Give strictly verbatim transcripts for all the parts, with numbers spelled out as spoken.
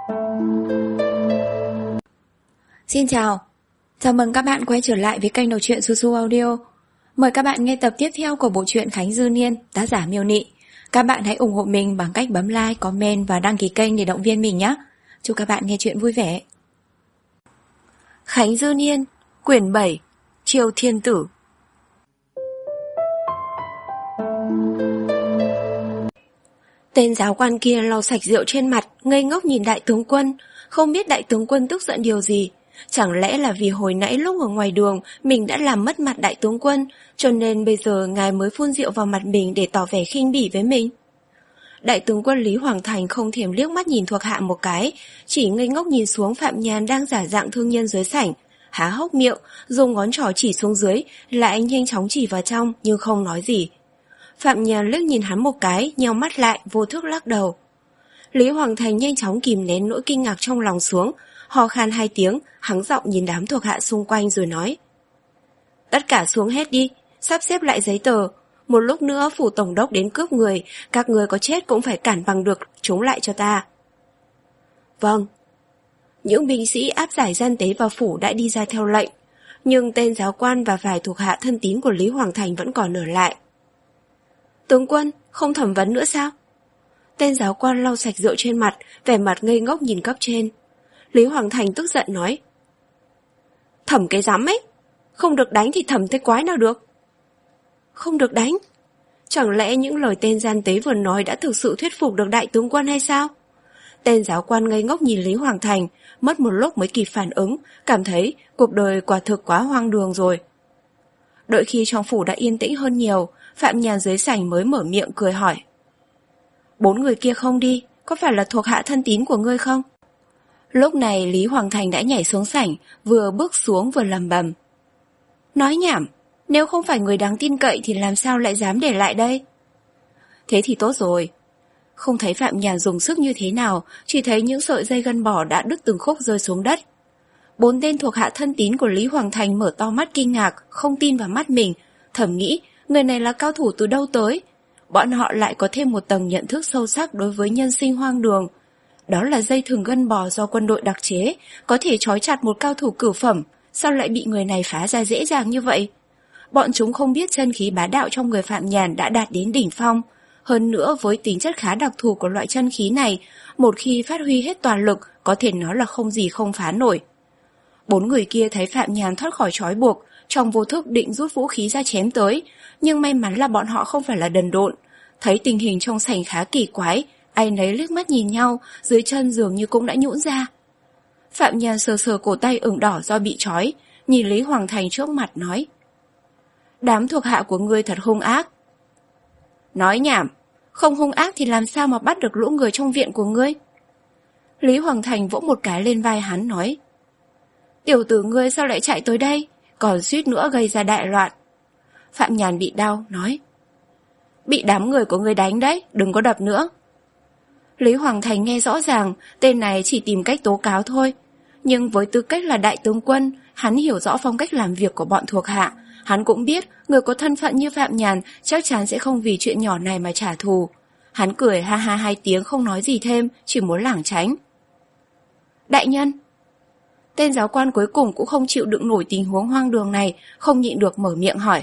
Xin chào, chào mừng các bạn quay trở lại với kênh đọc truyện Su Su Audio. Mời các bạn nghe tập tiếp theo của bộ truyện Khánh Dư Niên, tác giả Miêu Nị. Các bạn hãy ủng hộ mình bằng cách bấm like, comment và đăng ký kênh để động viên mình nhé. Chúc các bạn nghe truyện vui vẻ. Khánh Dư Niên, quyển bảy, Triều Thiên Tử. Tên giáo quan kia lau sạch rượu trên mặt, ngây ngốc nhìn đại tướng quân, không biết đại tướng quân tức giận điều gì. Chẳng lẽ là vì hồi nãy lúc ở ngoài đường mình đã làm mất mặt đại tướng quân, cho nên bây giờ ngài mới phun rượu vào mặt mình để tỏ vẻ khinh bỉ với mình? Đại tướng quân Lý Hoàng Thành không thèm liếc mắt nhìn thuộc hạ một cái, chỉ ngây ngốc nhìn xuống Phạm Nhàn đang giả dạng thương nhân dưới sảnh, há hốc miệng, dùng ngón trỏ chỉ xuống dưới, lại nhanh chóng chỉ vào trong nhưng không nói gì. Phạm Nhàn liếc nhìn hắn một cái, nheo mắt lại, vô thức lắc đầu. Lý Hoàng Thành nhanh chóng kìm nén nỗi kinh ngạc trong lòng xuống, ho khan hai tiếng, hắng giọng nhìn đám thuộc hạ xung quanh rồi nói: Tất cả xuống hết đi, sắp xếp lại giấy tờ. Một lúc nữa phủ tổng đốc đến cướp người, các người có chết cũng phải cản bằng được chúng lại cho ta. Vâng. Những binh sĩ áp giải gian tế vào phủ đã đi ra theo lệnh, nhưng tên giáo quan và vài thuộc hạ thân tín của Lý Hoàng Thành vẫn còn ở lại. Tướng quân, không thẩm vấn nữa sao? Tên giáo quan lau sạch rượu trên mặt, vẻ mặt ngây ngốc nhìn cấp trên. Lý Hoàng Thành tức giận nói: Thẩm cái rắm ấy, không được đánh thì thẩm thế quái nào được. Không được đánh? Chẳng lẽ những lời tên gian tế vừa nói đã thực sự thuyết phục được đại tướng quân hay sao? Tên giáo quan ngây ngốc nhìn Lý Hoàng Thành, mất một lúc mới kịp phản ứng, cảm thấy cuộc đời quả thực quá hoang đường rồi. Đợi khi trong phủ đã yên tĩnh hơn nhiều, Phạm Nhàn dưới sảnh mới mở miệng cười hỏi: Bốn người kia không đi, có phải là thuộc hạ thân tín của ngươi không? Lúc này Lý Hoàng Thành đã nhảy xuống sảnh, vừa bước xuống vừa lầm bầm: Nói nhảm, nếu không phải người đáng tin cậy thì làm sao lại dám để lại đây? Thế thì tốt rồi. Không thấy Phạm Nhàn dùng sức như thế nào, chỉ thấy những sợi dây gân bò đã đứt từng khúc rơi xuống đất. Bốn tên thuộc hạ thân tín của Lý Hoàng Thành mở to mắt kinh ngạc, không tin vào mắt mình, thầm nghĩ người này là cao thủ từ đâu tới. Bọn họ lại có thêm một tầng nhận thức sâu sắc đối với nhân sinh hoang đường. Đó là dây thừng gân bò do quân đội đặc chế, có thể trói chặt một cao thủ cửu phẩm, sao lại bị người này phá ra dễ dàng như vậy? Bọn chúng không biết chân khí bá đạo trong người Phạm Nhàn đã đạt đến đỉnh phong. Hơn nữa với tính chất khá đặc thù của loại chân khí này, một khi phát huy hết toàn lực, có thể nói là không gì không phá nổi. Bốn người kia thấy Phạm Nhàn thoát khỏi trói buộc, trong vô thức định rút vũ khí ra chém tới, nhưng may mắn là bọn họ không phải là đần độn. Thấy tình hình trong sảnh khá kỳ quái, ai nấy liếc mắt nhìn nhau, dưới chân dường như cũng đã nhũn ra. Phạm Nhàn sờ sờ cổ tay ửng đỏ do bị trói, nhìn Lý Hoàng Thành trước mặt nói: Đám thuộc hạ của ngươi thật hung ác. Nói nhảm, không hung ác thì làm sao mà bắt được lũ người trong viện của ngươi? Lý Hoàng Thành vỗ một cái lên vai hắn nói: Tiểu tử ngươi sao lại chạy tới đây, còn suýt nữa gây ra đại loạn. Phạm Nhàn bị đau, nói: Bị đám người của ngươi đánh đấy, đừng có đập nữa. Lý Hoàng Thành nghe rõ ràng, tên này chỉ tìm cách tố cáo thôi. Nhưng với tư cách là đại tướng quân, hắn hiểu rõ phong cách làm việc của bọn thuộc hạ. Hắn cũng biết người có thân phận như Phạm Nhàn chắc chắn sẽ không vì chuyện nhỏ này mà trả thù. Hắn cười ha ha hai tiếng không nói gì thêm, chỉ muốn lảng tránh. Đại nhân! Tên giáo quan cuối cùng cũng không chịu đựng nổi tình huống hoang đường này, không nhịn được mở miệng hỏi.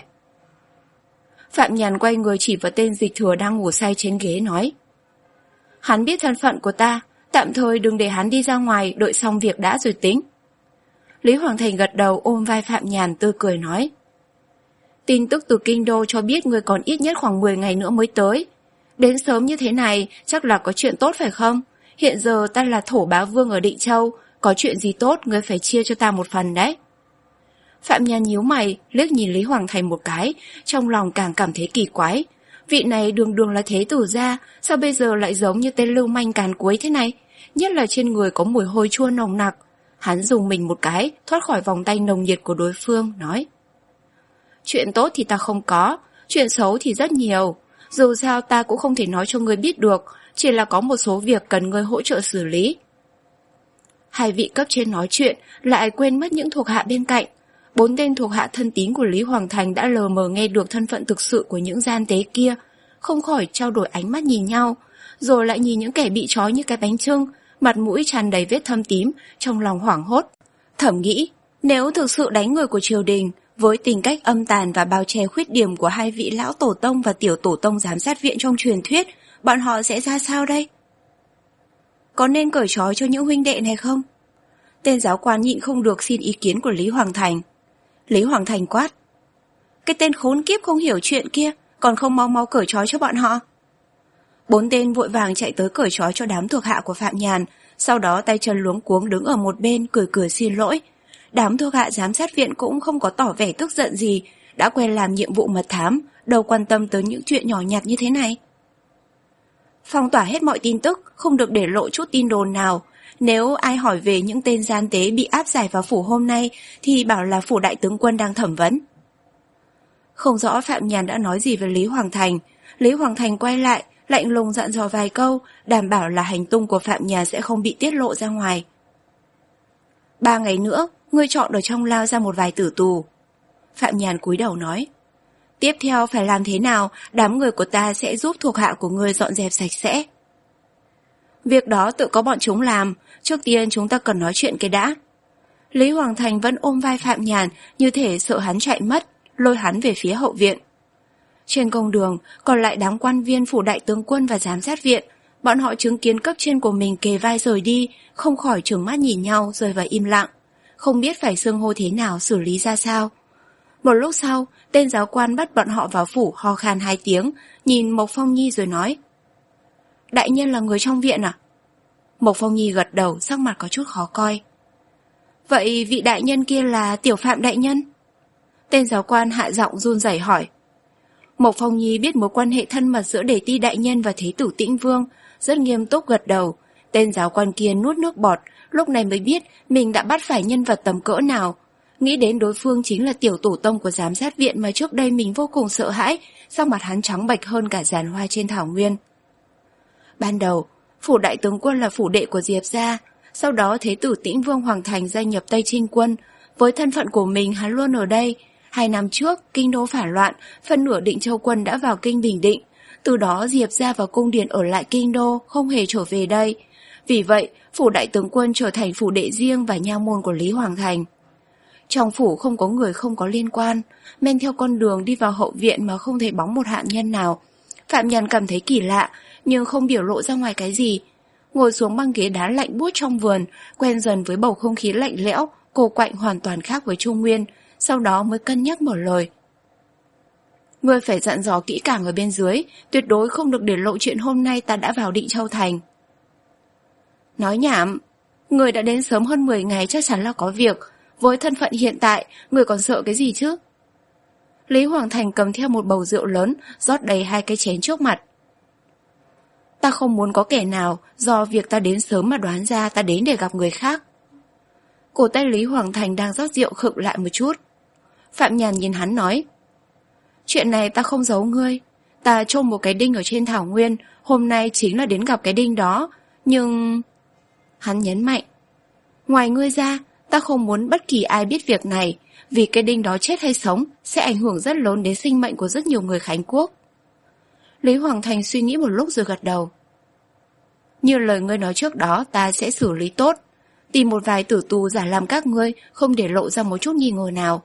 Phạm Nhàn quay người chỉ vào tên dịch thừa đang ngủ say trên ghế nói: Hắn biết thân phận của ta, tạm thời đừng để hắn đi ra ngoài, đợi xong việc đã rồi tính. Lý Hoàng Thành gật đầu ôm vai Phạm Nhàn tươi cười nói: Tin tức từ kinh đô cho biết người còn ít nhất khoảng mười ngày nữa mới tới. Đến sớm như thế này chắc là có chuyện tốt phải không? Hiện giờ ta là thổ bá vương ở Định Châu, có chuyện gì tốt người phải chia cho ta một phần đấy. Phạm Nhàn nhíu mày, liếc nhìn Lý Hoàng Thành một cái, trong lòng càng cảm thấy kỳ quái. Vị này đường đường là thế tử gia, sao bây giờ lại giống như tên lưu manh càn cuối thế này? Nhất là trên người có mùi hôi chua nồng nặc. Hắn dùng mình một cái, thoát khỏi vòng tay nồng nhiệt của đối phương, nói: Chuyện tốt thì ta không có, chuyện xấu thì rất nhiều. Dù sao ta cũng không thể nói cho ngươi biết được, chỉ là có một số việc cần ngươi hỗ trợ xử lý. Hai vị cấp trên nói chuyện, lại quên mất những thuộc hạ bên cạnh. Bốn tên thuộc hạ thân tín của Lý Hoàng Thành đã lờ mờ nghe được thân phận thực sự của những gian tế kia, không khỏi trao đổi ánh mắt nhìn nhau, rồi lại nhìn những kẻ bị trói như cái bánh chưng, mặt mũi tràn đầy vết thâm tím, trong lòng hoảng hốt. Thầm nghĩ, nếu thực sự đánh người của triều đình, với tính cách âm tàn và bao che khuyết điểm của hai vị lão tổ tông và tiểu tổ tông giám sát viện trong truyền thuyết, bọn họ sẽ ra sao đây? Có nên cởi trói cho những huynh đệ này không? Tên giáo quan nhịn không được xin ý kiến của Lý Hoàng Thành. Lý Hoàng Thành quát. Cái tên khốn kiếp không hiểu chuyện kia, còn không mau mau cởi trói cho bọn họ. Bốn tên vội vàng chạy tới cởi trói cho đám thuộc hạ của Phạm Nhàn, sau đó tay chân luống cuống đứng ở một bên cười cười xin lỗi. Đám thuộc hạ giám sát viện cũng không có tỏ vẻ tức giận gì, đã quen làm nhiệm vụ mật thám, đâu quan tâm tới những chuyện nhỏ nhặt như thế này. Phong tỏa hết mọi tin tức, không được để lộ chút tin đồn nào. Nếu ai hỏi về những tên gian tế bị áp giải vào phủ hôm nay thì bảo là phủ đại tướng quân đang thẩm vấn. Không rõ Phạm Nhàn đã nói gì với Lý Hoàng Thành. Lý Hoàng Thành quay lại, lạnh lùng dặn dò vài câu, đảm bảo là hành tung của Phạm Nhàn sẽ không bị tiết lộ ra ngoài. Ba ngày nữa, ngươi chọn ở trong lao ra một vài tử tù. Phạm Nhàn cúi đầu nói. Tiếp theo phải làm thế nào, đám người của ta sẽ giúp thuộc hạ của ngươi dọn dẹp sạch sẽ. Việc đó tự có bọn chúng làm, trước tiên chúng ta cần nói chuyện cái đã. Lý Hoàng Thành vẫn ôm vai Phạm Nhàn, như thể sợ hắn chạy mất, lôi hắn về phía hậu viện. Trên công đường, còn lại đám quan viên phủ đại tướng quân và giám sát viện, bọn họ chứng kiến cấp trên của mình kề vai rời đi, không khỏi trừng mắt nhìn nhau rơi vào im lặng, không biết phải xưng hô thế nào xử lý ra sao. Một lúc sau, tên giáo quan bắt bọn họ vào phủ ho khan hai tiếng, nhìn Mộc Phong Nhi rồi nói. Đại nhân là người trong viện à? Mộc Phong Nhi gật đầu, sắc mặt có chút khó coi. Vậy vị đại nhân kia là Tiểu Phạm đại nhân? Tên giáo quan hạ giọng run rẩy hỏi. Mộc Phong Nhi biết mối quan hệ thân mật giữa Đề Ti đại nhân và Thế tử Tĩnh Vương, rất nghiêm túc gật đầu. Tên giáo quan kia nuốt nước bọt, lúc này mới biết mình đã bắt phải nhân vật tầm cỡ nào. Nghĩ đến đối phương chính là tiểu tổ tông của giám sát viện mà trước đây mình vô cùng sợ hãi, sắc mặt hắn trắng bệch hơn cả giàn hoa trên thảo nguyên. Ban đầu, phủ đại tướng quân là phủ đệ của Diệp gia, sau đó Thế tử Tĩnh Vương Hoàng Thành gia nhập Tây Trinh quân. Với thân phận của mình hắn luôn ở đây. Hai năm trước, kinh đô phản loạn, phân nửa Định Châu quân đã vào kinh Bình Định. Từ đó Diệp gia và cung điện ở lại kinh đô, không hề trở về đây. Vì vậy, phủ đại tướng quân trở thành phủ đệ riêng và nha môn của Lý Hoàng Thành. Trong phủ không có người không có liên quan, men theo con đường đi vào hậu viện mà không thấy bóng một hạ nhân nào. Phạm Nhàn cảm thấy kỳ lạ, nhưng không biểu lộ ra ngoài cái gì. Ngồi xuống băng ghế đá lạnh buốt trong vườn, quen dần với bầu không khí lạnh lẽo, cô quạnh hoàn toàn khác với Trung Nguyên, sau đó mới cân nhắc mở lời. Ngươi phải dặn dò kỹ càng ở bên dưới, tuyệt đối không được để lộ chuyện hôm nay ta đã vào Định Châu Thành. Nói nhảm, người đã đến sớm hơn mười ngày chắc chắn là có việc, với thân phận hiện tại, người còn sợ cái gì chứ? Lý Hoàng Thành cầm theo một bầu rượu lớn, rót đầy hai cái chén trước mặt. Ta không muốn có kẻ nào do việc ta đến sớm mà đoán ra ta đến để gặp người khác. Cổ tay Lý Hoàng Thành đang rót rượu khựng lại một chút. Phạm Nhàn nhìn hắn nói. Chuyện này ta không giấu ngươi. Ta chôn một cái đinh ở trên thảo nguyên, hôm nay chính là đến gặp cái đinh đó. Nhưng... Hắn nhấn mạnh. Ngoài ngươi ra, ta không muốn bất kỳ ai biết việc này, vì cái đinh đó chết hay sống sẽ ảnh hưởng rất lớn đến sinh mệnh của rất nhiều người Khánh Quốc. Lý Hoàng Thành suy nghĩ một lúc rồi gật đầu. Như lời ngươi nói trước đó, ta sẽ xử lý tốt. Tìm một vài tử tù giả làm các ngươi, không để lộ ra một chút nghi ngờ nào.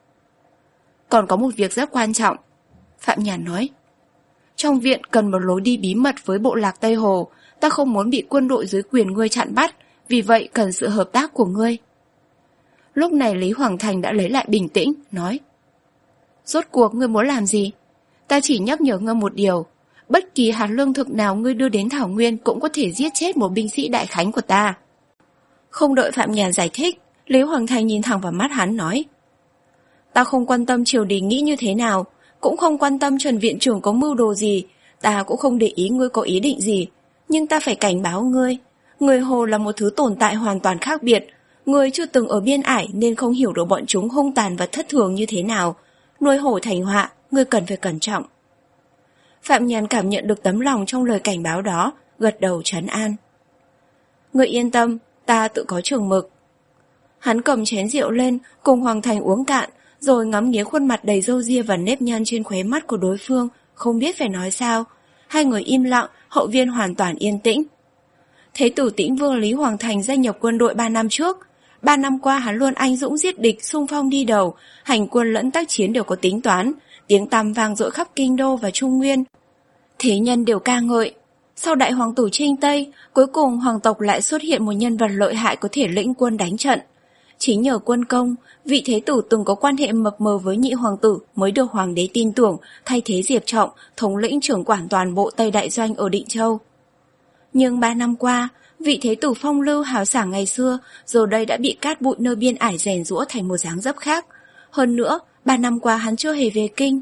Còn có một việc rất quan trọng, Phạm Nhàn nói. Trong viện cần một lối đi bí mật với bộ lạc Tây Hồ. Ta không muốn bị quân đội dưới quyền ngươi chặn bắt, vì vậy cần sự hợp tác của ngươi. Lúc này Lý Hoàng Thành đã lấy lại bình tĩnh, nói. Rốt cuộc ngươi muốn làm gì? Ta chỉ nhắc nhở ngươi một điều. Bất kỳ hạt lương thực nào ngươi đưa đến Thảo Nguyên cũng có thể giết chết một binh sĩ đại khánh của ta. Không đợi Phạm Nhàn giải thích, Lý Hoàng Thành nhìn thẳng vào mắt hắn nói. Ta không quan tâm triều đình nghĩ như thế nào, cũng không quan tâm Trần viện trưởng có mưu đồ gì, ta cũng không để ý ngươi có ý định gì. Nhưng ta phải cảnh báo ngươi. Người Hồ là một thứ tồn tại hoàn toàn khác biệt. Ngươi chưa từng ở biên ải nên không hiểu được bọn chúng hung tàn và thất thường như thế nào. Nuôi hổ thành họa, ngươi cần phải cẩn trọng. Phạm Nhàn cảm nhận được tấm lòng trong lời cảnh báo đó, gật đầu trấn an. Ngươi yên tâm, ta tự có chừng mực. Hắn cầm chén rượu lên, cùng Hoàng Thành uống cạn, rồi ngắm nghía khuôn mặt đầy râu ria và nếp nhăn trên khóe mắt của đối phương, không biết phải nói sao. Hai người im lặng, hậu viên hoàn toàn yên tĩnh. Thế tử Tĩnh Vương Lý Hoàng Thành gia nhập quân đội ba năm trước. Ba năm qua hắn luôn anh dũng giết địch, xung phong đi đầu, hành quân lẫn tác chiến đều có tính toán, tiếng tăm vang dội khắp kinh đô và Trung Nguyên. Thế nhân đều ca ngợi. Sau đại hoàng tử chinh Tây, cuối cùng hoàng tộc lại xuất hiện một nhân vật lợi hại có thể lĩnh quân đánh trận. Chính nhờ quân công, vị thế tử từng có quan hệ mập mờ với nhị hoàng tử mới được hoàng đế tin tưởng, thay thế Diệp Trọng, thống lĩnh trưởng quản toàn bộ Tây Đại Doanh ở Định Châu. Nhưng ba năm qua, vị thế tử phong lưu hào sảng ngày xưa, giờ đây đã bị cát bụi nơi biên ải rèn giũa thành một dáng dấp khác. Hơn nữa, ba năm qua hắn chưa hề về kinh.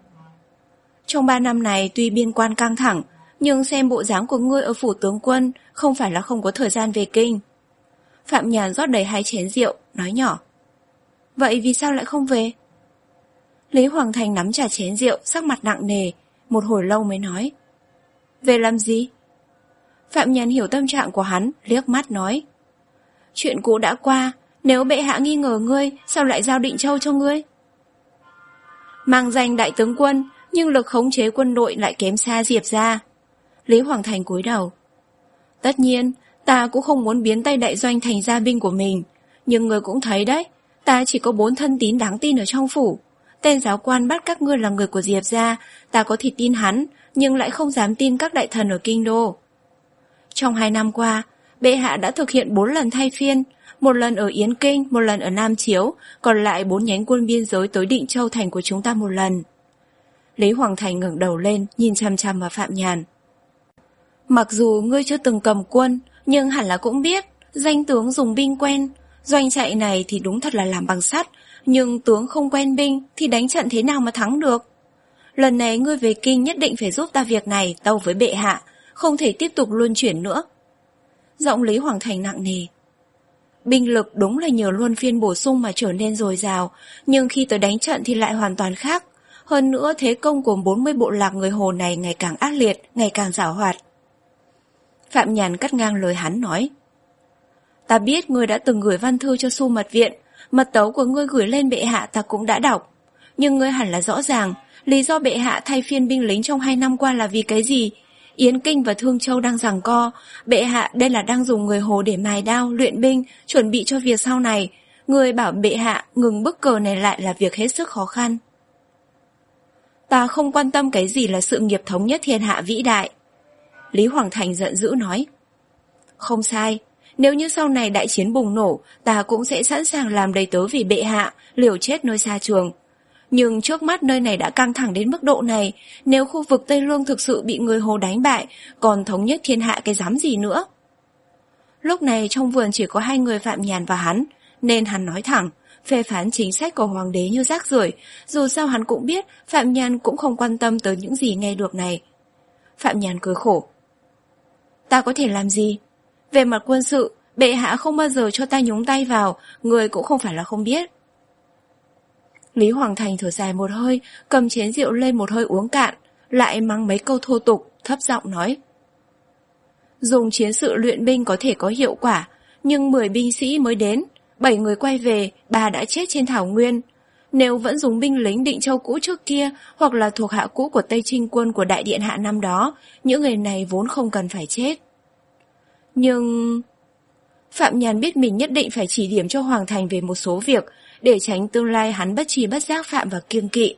Trong ba năm này tuy biên quan căng thẳng, nhưng xem bộ dáng của ngươi ở phủ tướng quân không phải là không có thời gian về kinh. Phạm Nhàn rót đầy hai chén rượu, nói nhỏ. Vậy vì sao lại không về? Lý Hoàng Thành nắm chặt chén rượu, sắc mặt nặng nề, một hồi lâu mới nói. Về làm gì? Phạm Nhàn hiểu tâm trạng của hắn, liếc mắt nói. Chuyện cũ đã qua, nếu bệ hạ nghi ngờ ngươi, sao lại giao Định Châu cho ngươi? Mang danh đại tướng quân, nhưng lực khống chế quân đội lại kém xa Diệp ra. Lý Hoàng Thành cúi đầu. Tất nhiên, ta cũng không muốn biến Tây Đại Doanh thành gia binh của mình, nhưng ngươi cũng thấy đấy, ta chỉ có bốn thân tín đáng tin ở trong phủ. Tên giáo quan bắt các ngươi là người của Diệp ra, ta có thể tin hắn, nhưng lại không dám tin các đại thần ở kinh đô. Trong hai năm qua, bệ hạ đã thực hiện bốn lần thay phiên, một lần ở Yến Kinh, một lần ở Nam Chiếu, còn lại bốn nhánh quân biên giới tới Định Châu thành của chúng ta một lần. Lý Hoàng Thành ngẩng đầu lên, nhìn chăm chăm vào Phạm Nhàn. Mặc dù ngươi chưa từng cầm quân, nhưng hẳn là cũng biết, danh tướng dùng binh quen. Doanh trại này thì đúng thật là làm bằng sắt, nhưng tướng không quen binh thì đánh trận thế nào mà thắng được. Lần này ngươi về kinh nhất định phải giúp ta việc này, tâu với bệ hạ, không thể tiếp tục luân chuyển nữa. Giọng Lý Hoàng Thành nặng nề. Binh lực đúng là nhờ luân phiên bổ sung mà trở nên dồi dào, nhưng khi tới đánh trận thì lại hoàn toàn khác. Hơn nữa thế công của bốn mươi bộ lạc người Hồ này ngày càng ác liệt, ngày càng giảo hoạt. Phạm Nhàn cắt ngang lời hắn nói. Ta biết ngươi đã từng gửi văn thư cho Xu Mật Viện, mật tấu của ngươi gửi lên bệ hạ ta cũng đã đọc. Nhưng ngươi hẳn là rõ ràng, lý do bệ hạ thay phiên binh lính trong hai năm qua là vì cái gì? Yến Kinh và Thương Châu đang giằng co, bệ hạ đây là đang dùng người Hồ để mài đao, luyện binh, chuẩn bị cho việc sau này. Ngươi bảo bệ hạ ngừng bức cờ này lại là việc hết sức khó khăn. Ta không quan tâm cái gì là sự nghiệp thống nhất thiên hạ vĩ đại. Lý Hoàng Thành giận dữ nói. Không sai, nếu như sau này đại chiến bùng nổ, ta cũng sẽ sẵn sàng làm đầy tớ vì bệ hạ, liều chết nơi xa trường. Nhưng trước mắt nơi này đã căng thẳng đến mức độ này, nếu khu vực Tây Lương thực sự bị người Hồ đánh bại, còn thống nhất thiên hạ cái dám gì nữa. Lúc này trong vườn chỉ có hai người Phạm Nhàn và hắn, nên hắn nói thẳng, phê phán chính sách của hoàng đế như rác rưởi. Dù sao hắn cũng biết Phạm Nhàn cũng không quan tâm tới những gì nghe được này. Phạm Nhàn cười khổ. Ta có thể làm gì? Về mặt quân sự, bệ hạ không bao giờ cho ta nhúng tay vào, người cũng không phải là không biết. Lý Hoàng Thành thở dài một hơi, cầm chén rượu lên một hơi uống cạn, lại mắng mấy câu thô tục, thấp giọng nói. Dùng chiến sự luyện binh có thể có hiệu quả, nhưng mười binh sĩ mới đến, bảy người quay về, ba đã chết trên thảo nguyên. Nếu vẫn dùng binh lính Định Châu cũ trước kia, hoặc là thuộc hạ cũ của Tây Trinh quân của Đại Điện Hạ năm đó, những người này vốn không cần phải chết. Nhưng... Phạm Nhàn biết mình nhất định phải chỉ điểm cho Hoàng Thành về một số việc, để tránh tương lai hắn bất tri bất giác phạm và kiêng kỵ.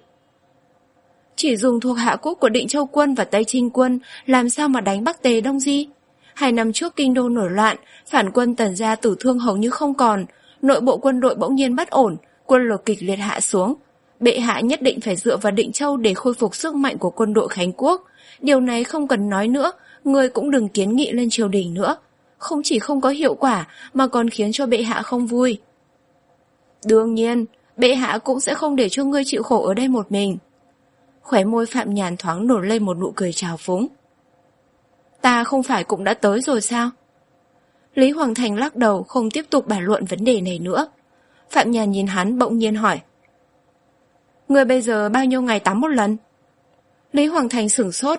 Chỉ dùng thuộc hạ cũ của Định Châu quân và Tây Trinh quân, làm sao mà đánh Bắc Tề Đông Di? Hai năm trước kinh đô nổi loạn, phản quân Tần gia tử thương hầu như không còn, nội bộ quân đội bỗng nhiên bất ổn, quân lực kịch liệt hạ xuống. Bệ hạ nhất định phải dựa vào Định Châu để khôi phục sức mạnh của quân đội Khánh Quốc. Điều này không cần nói nữa, người cũng đừng kiến nghị lên triều đình nữa. Không chỉ không có hiệu quả, mà còn khiến cho bệ hạ không vui. Đương nhiên, bệ hạ cũng sẽ không để cho ngươi chịu khổ ở đây một mình. Khóe môi Phạm Nhàn thoáng nổi lên một nụ cười trào phúng. Ta không phải cũng đã tới rồi sao? Lý Hoàng Thành lắc đầu, không tiếp tục bàn luận vấn đề này nữa. Phạm Nhàn nhìn hắn bỗng nhiên hỏi. Ngươi bây giờ bao nhiêu ngày tắm một lần? Lý Hoàng Thành sửng sốt.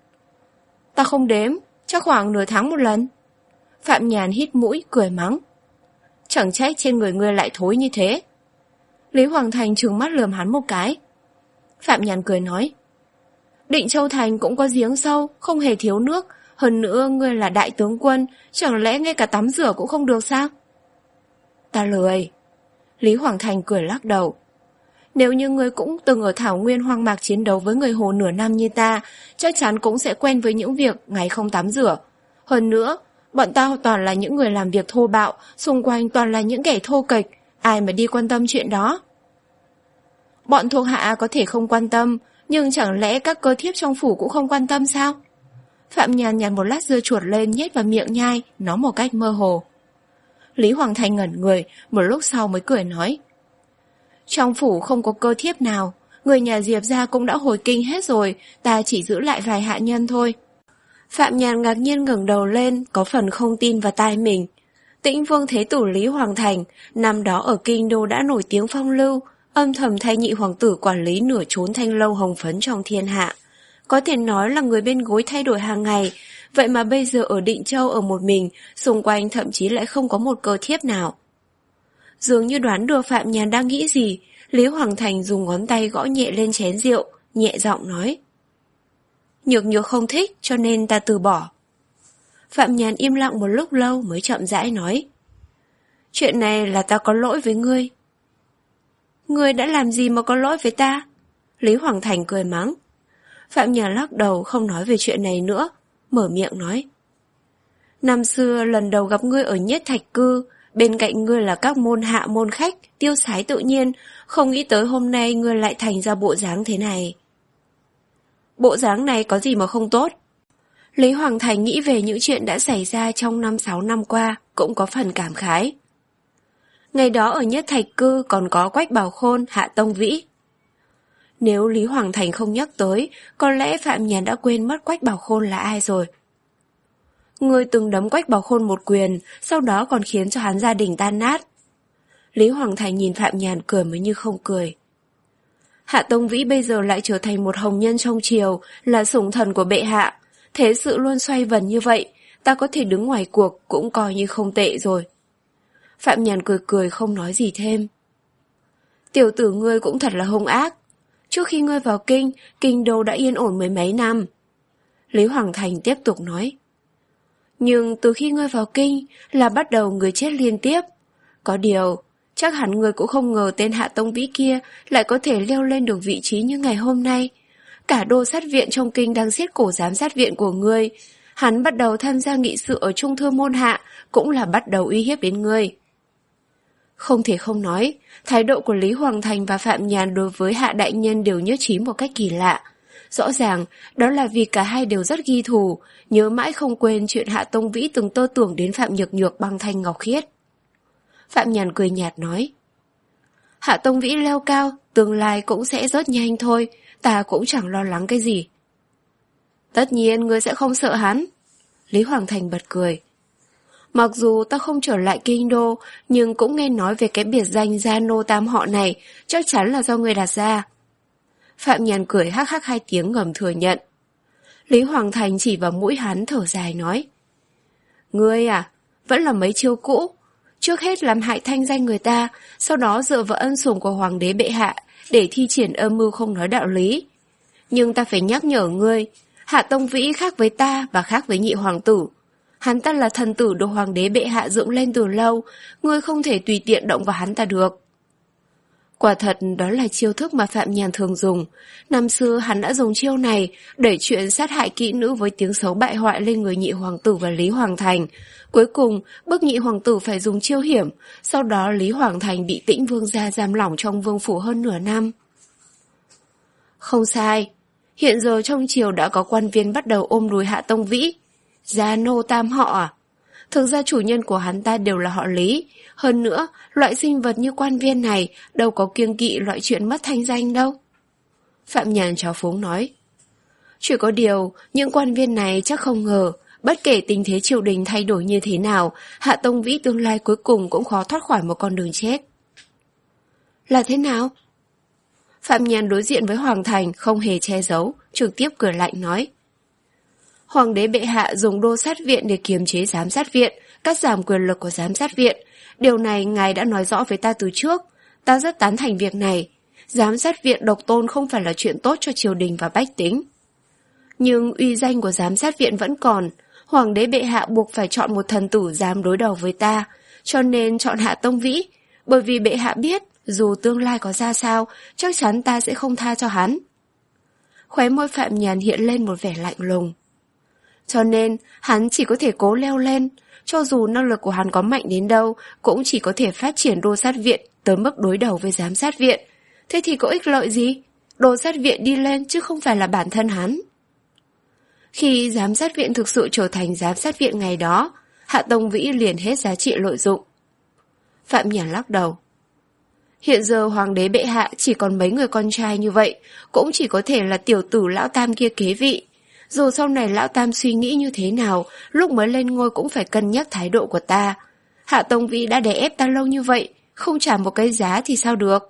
Ta không đếm, chắc khoảng nửa tháng một lần. Phạm Nhàn hít mũi, cười mắng. Chẳng trách trên người ngươi lại thối như thế. Lý Hoàng Thành trừng mắt lườm hắn một cái. Phạm Nhàn cười nói. Định Châu thành cũng có giếng sâu, không hề thiếu nước, Hơn nữa ngươi là đại tướng quân, chẳng lẽ ngay cả tắm rửa cũng không được sao? Ta lười. Lý Hoàng Thành cười lắc đầu. Nếu như ngươi cũng từng ở thảo nguyên hoang mạc chiến đấu với người Hồ nửa năm như ta, chắc chắn cũng sẽ quen với những việc ngày không tắm rửa. Hơn nữa, bọn tao toàn là những người làm việc thô bạo, xung quanh toàn là những kẻ thô kệch, ai mà đi quan tâm chuyện đó. Bọn thuộc hạ có thể không quan tâm, nhưng chẳng lẽ các cơ thiếp trong phủ cũng không quan tâm sao? Phạm Nhàn nhặt một lát dưa chuột lên nhét vào miệng nhai, nói một cách mơ hồ. Lý Hoàng Thành ngẩn người, một lúc sau mới cười nói. Trong phủ không có cơ thiếp nào, người nhà Diệp gia cũng đã hồi kinh hết rồi, ta chỉ giữ lại vài hạ nhân thôi. Phạm Nhàn ngạc nhiên ngẩng đầu lên, có phần không tin vào tai mình. Tĩnh Vương Thế Tử Lý Hoàng Thành, năm đó ở kinh đô đã nổi tiếng phong lưu, âm thầm thay nhị hoàng tử quản lý nửa chốn thanh lâu hồng phấn trong thiên hạ. Có thể nói là người bên gối thay đổi hàng ngày, vậy mà bây giờ ở Định Châu ở một mình, xung quanh thậm chí lại không có một cơ thiếp nào. Dường như đoán được Phạm Nhàn đang nghĩ gì, Lý Hoàng Thành dùng ngón tay gõ nhẹ lên chén rượu, nhẹ giọng nói. Nhược Nhược không thích cho nên ta từ bỏ. Phạm Nhàn im lặng một lúc lâu mới chậm rãi nói. Chuyện này là ta có lỗi với ngươi. Ngươi đã làm gì mà có lỗi với ta? Lý Hoàng Thành cười mắng. Phạm Nhàn lắc đầu không nói về chuyện này nữa, mở miệng nói. Năm xưa lần đầu gặp ngươi ở Nhất Thạch Cư, bên cạnh ngươi là các môn hạ môn khách, tiêu sái tự nhiên, không nghĩ tới hôm nay ngươi lại thành ra bộ dáng thế này. Bộ dáng này có gì mà không tốt? Lý Hoàng Thành nghĩ về những chuyện đã xảy ra trong năm sáu năm qua, cũng có phần cảm khái. Ngày đó ở Nhất Thạch Cư còn có Quách Bảo Khôn, Hạ Tông Vĩ. Nếu Lý Hoàng Thành không nhắc tới, có lẽ Phạm Nhàn đã quên mất Quách Bảo Khôn là ai rồi. Ngươi từng đấm Quách Bảo Khôn một quyền, sau đó còn khiến cho hắn gia đình tan nát. Lý Hoàng Thành nhìn Phạm Nhàn cười mới như không cười. Hạ Tông Vĩ bây giờ lại trở thành một hồng nhân trong triều, là sủng thần của bệ hạ. Thế sự luôn xoay vần như vậy, ta có thể đứng ngoài cuộc cũng coi như không tệ rồi. Phạm Nhàn cười cười không nói gì thêm. Tiểu tử ngươi cũng thật là hung ác. Trước khi ngươi vào kinh, kinh đô đã yên ổn mười mấy năm. Lý Hoàng Thành tiếp tục nói. Nhưng từ khi ngươi vào kinh là bắt đầu người chết liên tiếp. Có điều, chắc hẳn ngươi cũng không ngờ tên Hạ Tông Vĩ kia lại có thể leo lên được vị trí như ngày hôm nay. Cả đô sát viện trong kinh đang siết cổ giám sát viện của ngươi. Hắn bắt đầu tham gia nghị sự ở Trung Thư môn hạ, cũng là bắt đầu uy hiếp đến ngươi. Không thể không nói, thái độ của Lý Hoàng Thành và Phạm Nhàn đối với Hạ Đại Nhân đều nhất trí một cách kỳ lạ. Rõ ràng, đó là vì cả hai đều rất ghi thù, nhớ mãi không quên chuyện Hạ Tông Vĩ từng tơ tưởng đến Phạm Nhược Nhược băng thanh ngọc khiết. Phạm Nhàn cười nhạt nói. Hạ Tông Vĩ leo cao, tương lai cũng sẽ rất nhanh thôi, ta cũng chẳng lo lắng cái gì. Tất nhiên ngươi sẽ không sợ hắn. Lý Hoàng Thành bật cười. Mặc dù ta không trở lại kinh đô, nhưng cũng nghe nói về cái biệt danh Gia Nô Tam Họ này, chắc chắn là do ngươi đặt ra. Phạm Nhàn cười hắc hắc hai tiếng ngầm thừa nhận. Lý Hoàng Thành chỉ vào mũi hắn thở dài nói. Ngươi à, vẫn là mấy chiêu cũ. Trước hết làm hại thanh danh người ta, sau đó dựa vào ân sủng của Hoàng đế bệ hạ để thi triển âm mưu không nói đạo lý. Nhưng ta phải nhắc nhở ngươi, Hạ Tông Vĩ khác với ta và khác với nhị hoàng tử. Hắn ta là thần tử được Hoàng đế bệ hạ dựng lên từ lâu, ngươi không thể tùy tiện động vào hắn ta được. Quả thật đó là chiêu thức mà Phạm Nhàn thường dùng. Năm xưa hắn đã dùng chiêu này đẩy chuyện sát hại kỹ nữ với tiếng xấu bại hoại lên người nhị hoàng tử và Lý Hoàng Thành. Cuối cùng, bức nhị hoàng tử phải dùng chiêu hiểm, sau đó Lý Hoàng Thành bị Tĩnh Vương gia giam lỏng trong vương phủ hơn nửa năm. Không sai, hiện giờ trong triều đã có quan viên bắt đầu ôm đùi Hạ Tông Vĩ. Gia Nô Tam Họ à? Thực ra chủ nhân của hắn ta đều là họ Lý. Hơn nữa, loại sinh vật như quan viên này đâu có kiêng kỵ loại chuyện mất thanh danh đâu. Phạm Nhàn trào phúng nói. Chỉ có điều, những quan viên này chắc không ngờ, bất kể tình thế triều đình thay đổi như thế nào, Hạ Tông Vĩ tương lai cuối cùng cũng khó thoát khỏi một con đường chết. Là thế nào? Phạm Nhàn đối diện với Hoàng Thành không hề che giấu, trực tiếp cười lạnh nói. Hoàng đế bệ hạ dùng đô sát viện để kiềm chế giám sát viện, cắt giảm quyền lực của giám sát viện. Điều này ngài đã nói rõ với ta từ trước. Ta rất tán thành việc này. Giám sát viện độc tôn không phải là chuyện tốt cho triều đình và bách tính. Nhưng uy danh của giám sát viện vẫn còn. Hoàng đế bệ hạ buộc phải chọn một thần tử dám đối đầu với ta, cho nên chọn Hạ Tông Vĩ, bởi vì bệ hạ biết, dù tương lai có ra sao, chắc chắn ta sẽ không tha cho hắn. Khóe môi Phạm Nhàn hiện lên một vẻ lạnh lùng. Cho nên, hắn chỉ có thể cố leo lên, cho dù năng lực của hắn có mạnh đến đâu, cũng chỉ có thể phát triển đô sát viện tới mức đối đầu với giám sát viện. Thế thì có ích lợi gì? Đô sát viện đi lên chứ không phải là bản thân hắn. Khi giám sát viện thực sự trở thành giám sát viện ngày đó, Hạ Tông Vĩ liền hết giá trị lợi dụng. Phạm Nhàn lắc đầu. Hiện giờ hoàng đế bệ hạ chỉ còn mấy người con trai như vậy, cũng chỉ có thể là tiểu tử lão tam kia kế vị. Dù sau này lão tam suy nghĩ như thế nào, lúc mới lên ngôi cũng phải cân nhắc thái độ của ta. Hạ Tông Vĩ đã đè ép ta lâu như vậy, không trả một cái giá thì sao được?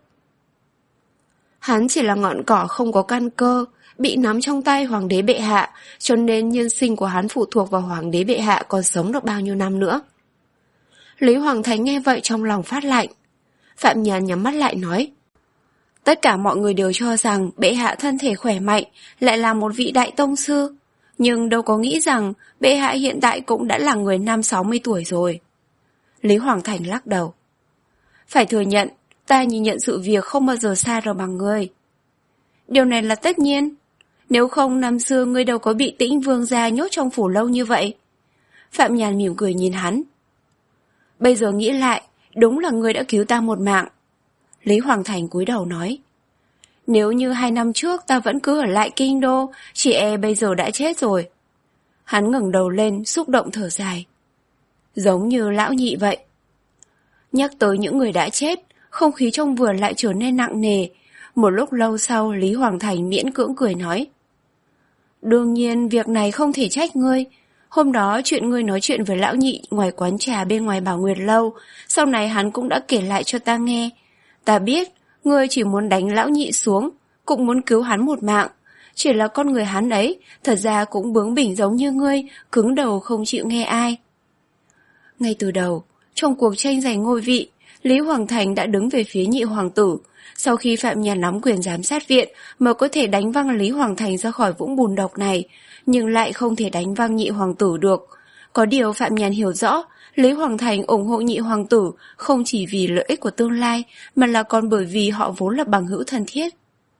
Hắn chỉ là ngọn cỏ không có căn cơ, bị nắm trong tay hoàng đế bệ hạ, cho nên nhân sinh của hắn phụ thuộc vào hoàng đế bệ hạ còn sống được bao nhiêu năm nữa. Lý Hoàng Thành nghe vậy trong lòng phát lạnh. Phạm Nhàn nhắm mắt lại nói. Tất cả mọi người đều cho rằng bệ hạ thân thể khỏe mạnh, lại là một vị đại tông sư. Nhưng đâu có nghĩ rằng bệ hạ hiện tại cũng đã là người năm sáu mươi tuổi rồi. Lý Hoàng Thành lắc đầu. Phải thừa nhận, ta nhìn nhận sự việc không bao giờ xa rồi bằng ngươi. Điều này là tất nhiên. Nếu không năm xưa ngươi đâu có bị Tĩnh Vương gia nhốt trong phủ lâu như vậy. Phạm Nhàn mỉm cười nhìn hắn. Bây giờ nghĩ lại, đúng là ngươi đã cứu ta một mạng. Lý Hoàng Thành cúi đầu nói. Nếu như hai năm trước ta vẫn cứ ở lại kinh đô, chị e bây giờ đã chết rồi. Hắn ngẩng đầu lên, xúc động thở dài. Giống như lão nhị vậy. Nhắc tới những người đã chết, không khí trong vườn lại trở nên nặng nề. Một lúc lâu sau, Lý Hoàng Thành miễn cưỡng cười nói. Đương nhiên, việc này không thể trách ngươi. Hôm đó chuyện ngươi nói chuyện với lão nhị ngoài quán trà bên ngoài Bảo Nguyệt Lâu, sau này hắn cũng đã kể lại cho ta nghe. Ta biết, ngươi chỉ muốn đánh lão nhị xuống, cũng muốn cứu hắn một mạng. Chỉ là con người hắn ấy, thật ra cũng bướng bỉnh giống như ngươi, cứng đầu không chịu nghe ai. Ngay từ đầu, trong cuộc tranh giành ngôi vị, Lý Hoàng Thành đã đứng về phía nhị hoàng tử. Sau khi Phạm Nhàn nắm quyền giám sát viện mà có thể đánh văng Lý Hoàng Thành ra khỏi vũng bùn độc này, nhưng lại không thể đánh văng nhị hoàng tử được. Có điều Phạm Nhàn hiểu rõ, Lý Hoàng Thành ủng hộ nhị hoàng tử không chỉ vì lợi ích của tương lai, mà là còn bởi vì họ vốn là bằng hữu thân thiết.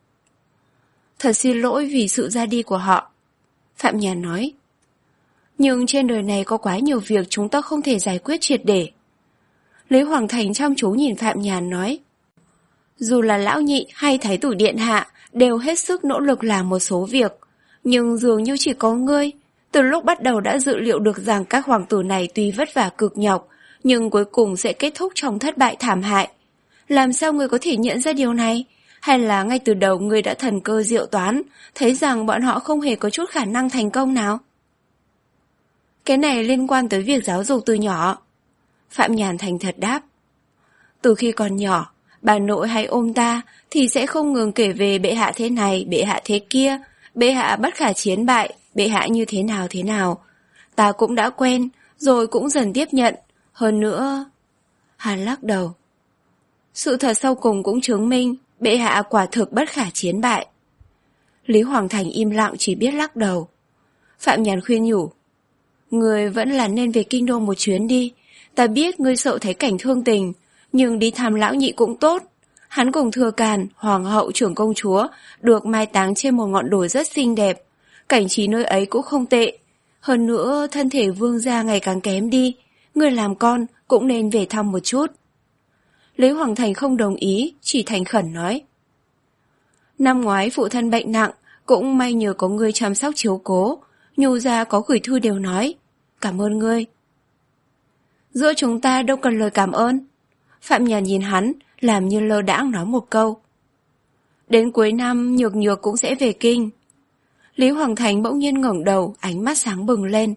Thật xin lỗi vì sự ra đi của họ, Phạm Nhàn nói. Nhưng trên đời này có quá nhiều việc chúng ta không thể giải quyết triệt để. Lý Hoàng Thành chăm chú nhìn Phạm Nhàn nói. Dù là lão nhị hay thái tử điện hạ đều hết sức nỗ lực làm một số việc, nhưng dường như chỉ có ngươi, từ lúc bắt đầu đã dự liệu được rằng các hoàng tử này tuy vất vả cực nhọc, nhưng cuối cùng sẽ kết thúc trong thất bại thảm hại. Làm sao ngươi có thể nhận ra điều này? Hay là ngay từ đầu ngươi đã thần cơ diệu toán, thấy rằng bọn họ không hề có chút khả năng thành công nào? Cái này liên quan tới việc giáo dục từ nhỏ. Phạm Nhàn thành thật đáp. Từ khi còn nhỏ, bà nội hay ôm ta thì sẽ không ngừng kể về bệ hạ thế này, bệ hạ thế kia, bệ hạ bất khả chiến bại, bệ hạ như thế nào thế nào. Ta cũng đã quen, rồi cũng dần tiếp nhận. Hơn nữa... Hắn lắc đầu. Sự thật sau cùng cũng chứng minh bệ hạ quả thực bất khả chiến bại. Lý Hoàng Thành im lặng chỉ biết lắc đầu. Phạm Nhàn khuyên nhủ. Ngươi vẫn là nên về kinh đô một chuyến đi. Ta biết ngươi sợ thấy cảnh thương tình, nhưng đi thăm lão nhị cũng tốt. Hắn cùng Thừa Càn, hoàng hậu, trưởng công chúa được mai táng trên một ngọn đồi rất xinh đẹp. Cảnh trí nơi ấy cũng không tệ. Hơn nữa thân thể vương gia ngày càng kém đi. Ngươi làm con cũng nên về thăm một chút. Lý Hoàng Thành không đồng ý, chỉ thành khẩn nói. Năm ngoái phụ thân bệnh nặng, cũng may nhờ có ngươi chăm sóc chiếu cố. Nhu gia có gửi thư đều nói. Cảm ơn ngươi. Giữa chúng ta đâu cần lời cảm ơn. Phạm Nhàn nhìn hắn, làm như lơ đãng nói một câu. Đến cuối năm Nhược Nhược cũng sẽ về kinh. Lý Hoàng Thành bỗng nhiên ngẩng đầu, ánh mắt sáng bừng lên.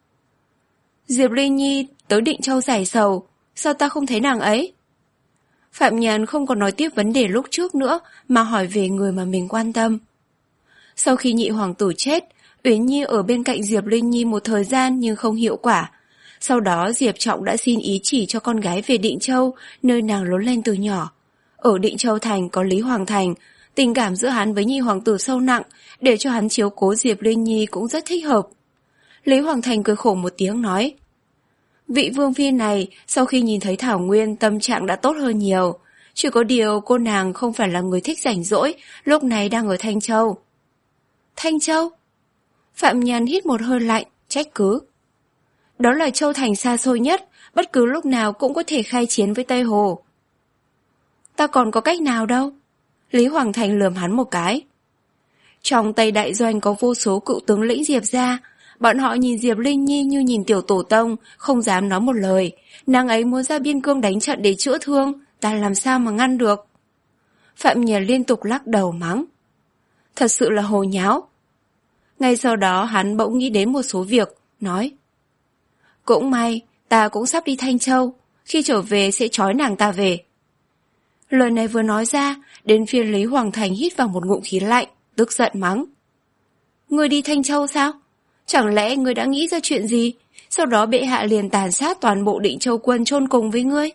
Diệp Ly Nhi tới Định Châu giải sầu, sao ta không thấy nàng ấy? Phạm Nhàn không còn nói tiếp vấn đề lúc trước nữa, mà hỏi về người mà mình quan tâm. Sau khi nhị hoàng tử chết, Uyển Nhi ở bên cạnh Diệp Ly Nhi một thời gian nhưng không hiệu quả. Sau đó Diệp Trọng đã xin ý chỉ cho con gái về Định Châu, nơi nàng lớn lên từ nhỏ. Ở Định Châu Thành có Lý Hoàng Thành, tình cảm giữa hắn với nhị hoàng tử sâu nặng, để cho hắn chiếu cố Diệp Linh Nhi cũng rất thích hợp. Lý Hoàng Thành cười khổ một tiếng nói, vị vương phi này sau khi nhìn thấy Thảo Nguyên tâm trạng đã tốt hơn nhiều. Chỉ có điều cô nàng không phải là người thích rảnh rỗi, lúc này đang ở Thanh Châu. Thanh Châu? Phạm Nhàn hít một hơi lạnh, trách cứ. Đó là châu thành xa xôi nhất, bất cứ lúc nào cũng có thể khai chiến với Tây Hồ. Ta còn có cách nào đâu? Lý Hoàng Thành lườm hắn một cái. Trong Tây Đại Doanh có vô số cựu tướng lĩnh Diệp gia, bọn họ nhìn Diệp Linh Nhi như nhìn tiểu tổ tông, không dám nói một lời. Nàng ấy muốn ra biên cương đánh trận để chữa thương, ta làm sao mà ngăn được? Phạm Nhàn liên tục lắc đầu mắng. Thật sự là hồ nháo. Ngay sau đó hắn bỗng nghĩ đến một số việc, nói. Cũng may, ta cũng sắp đi Thanh Châu, khi trở về sẽ trói nàng ta về. Lời này vừa nói ra, đến phiên Lý Hoàng Thành hít vào một ngụm khí lạnh, tức giận mắng. Ngươi đi Thanh Châu sao? Chẳng lẽ ngươi đã nghĩ ra chuyện gì? Sau đó bệ hạ liền tàn sát toàn bộ Định Châu quân chôn cùng với ngươi.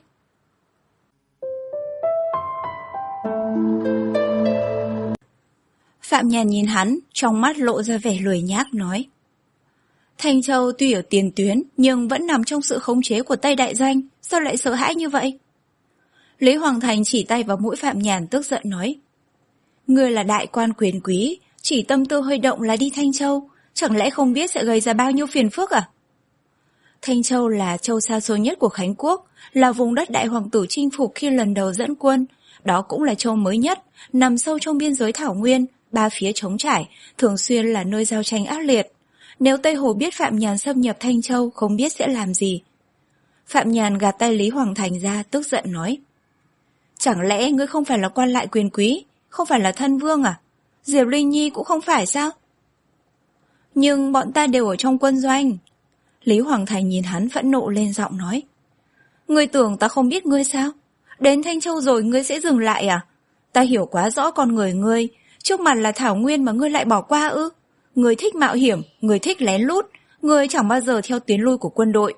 Phạm Nhàn nhìn hắn, trong mắt lộ ra vẻ lười nhác nói. Thanh Châu tuy ở tiền tuyến, nhưng vẫn nằm trong sự khống chế của Tây Đại Doanh, sao lại sợ hãi như vậy? Lý Hoàng Thành chỉ tay vào mũi Phạm Nhàn tức giận nói. Ngươi là đại quan quyền quý, chỉ tâm tư hơi động là đi Thanh Châu, chẳng lẽ không biết sẽ gây ra bao nhiêu phiền phức à? Thanh Châu là châu xa xôi nhất của Khánh Quốc, là vùng đất đại hoàng tử chinh phục khi lần đầu dẫn quân. Đó cũng là châu mới nhất, nằm sâu trong biên giới Thảo Nguyên, ba phía trống trải, thường xuyên là nơi giao tranh ác liệt. Nếu Tây Hồ biết Phạm Nhàn xâm nhập Thanh Châu, không biết sẽ làm gì. Phạm Nhàn gạt tay Lý Hoàng Thành ra, tức giận nói. Chẳng lẽ ngươi không phải là quan lại quyền quý, không phải là thân vương à? Diệp Linh Nhi cũng không phải sao? Nhưng bọn ta đều ở trong quân doanh. Lý Hoàng Thành nhìn hắn phẫn nộ lên giọng nói. Ngươi tưởng ta không biết ngươi sao? Đến Thanh Châu rồi ngươi sẽ dừng lại à? Ta hiểu quá rõ con người ngươi, trước mặt là Thảo Nguyên mà ngươi lại bỏ qua ư? Ngươi thích mạo hiểm, ngươi thích lén lút, ngươi chẳng bao giờ theo tiến lui của quân đội.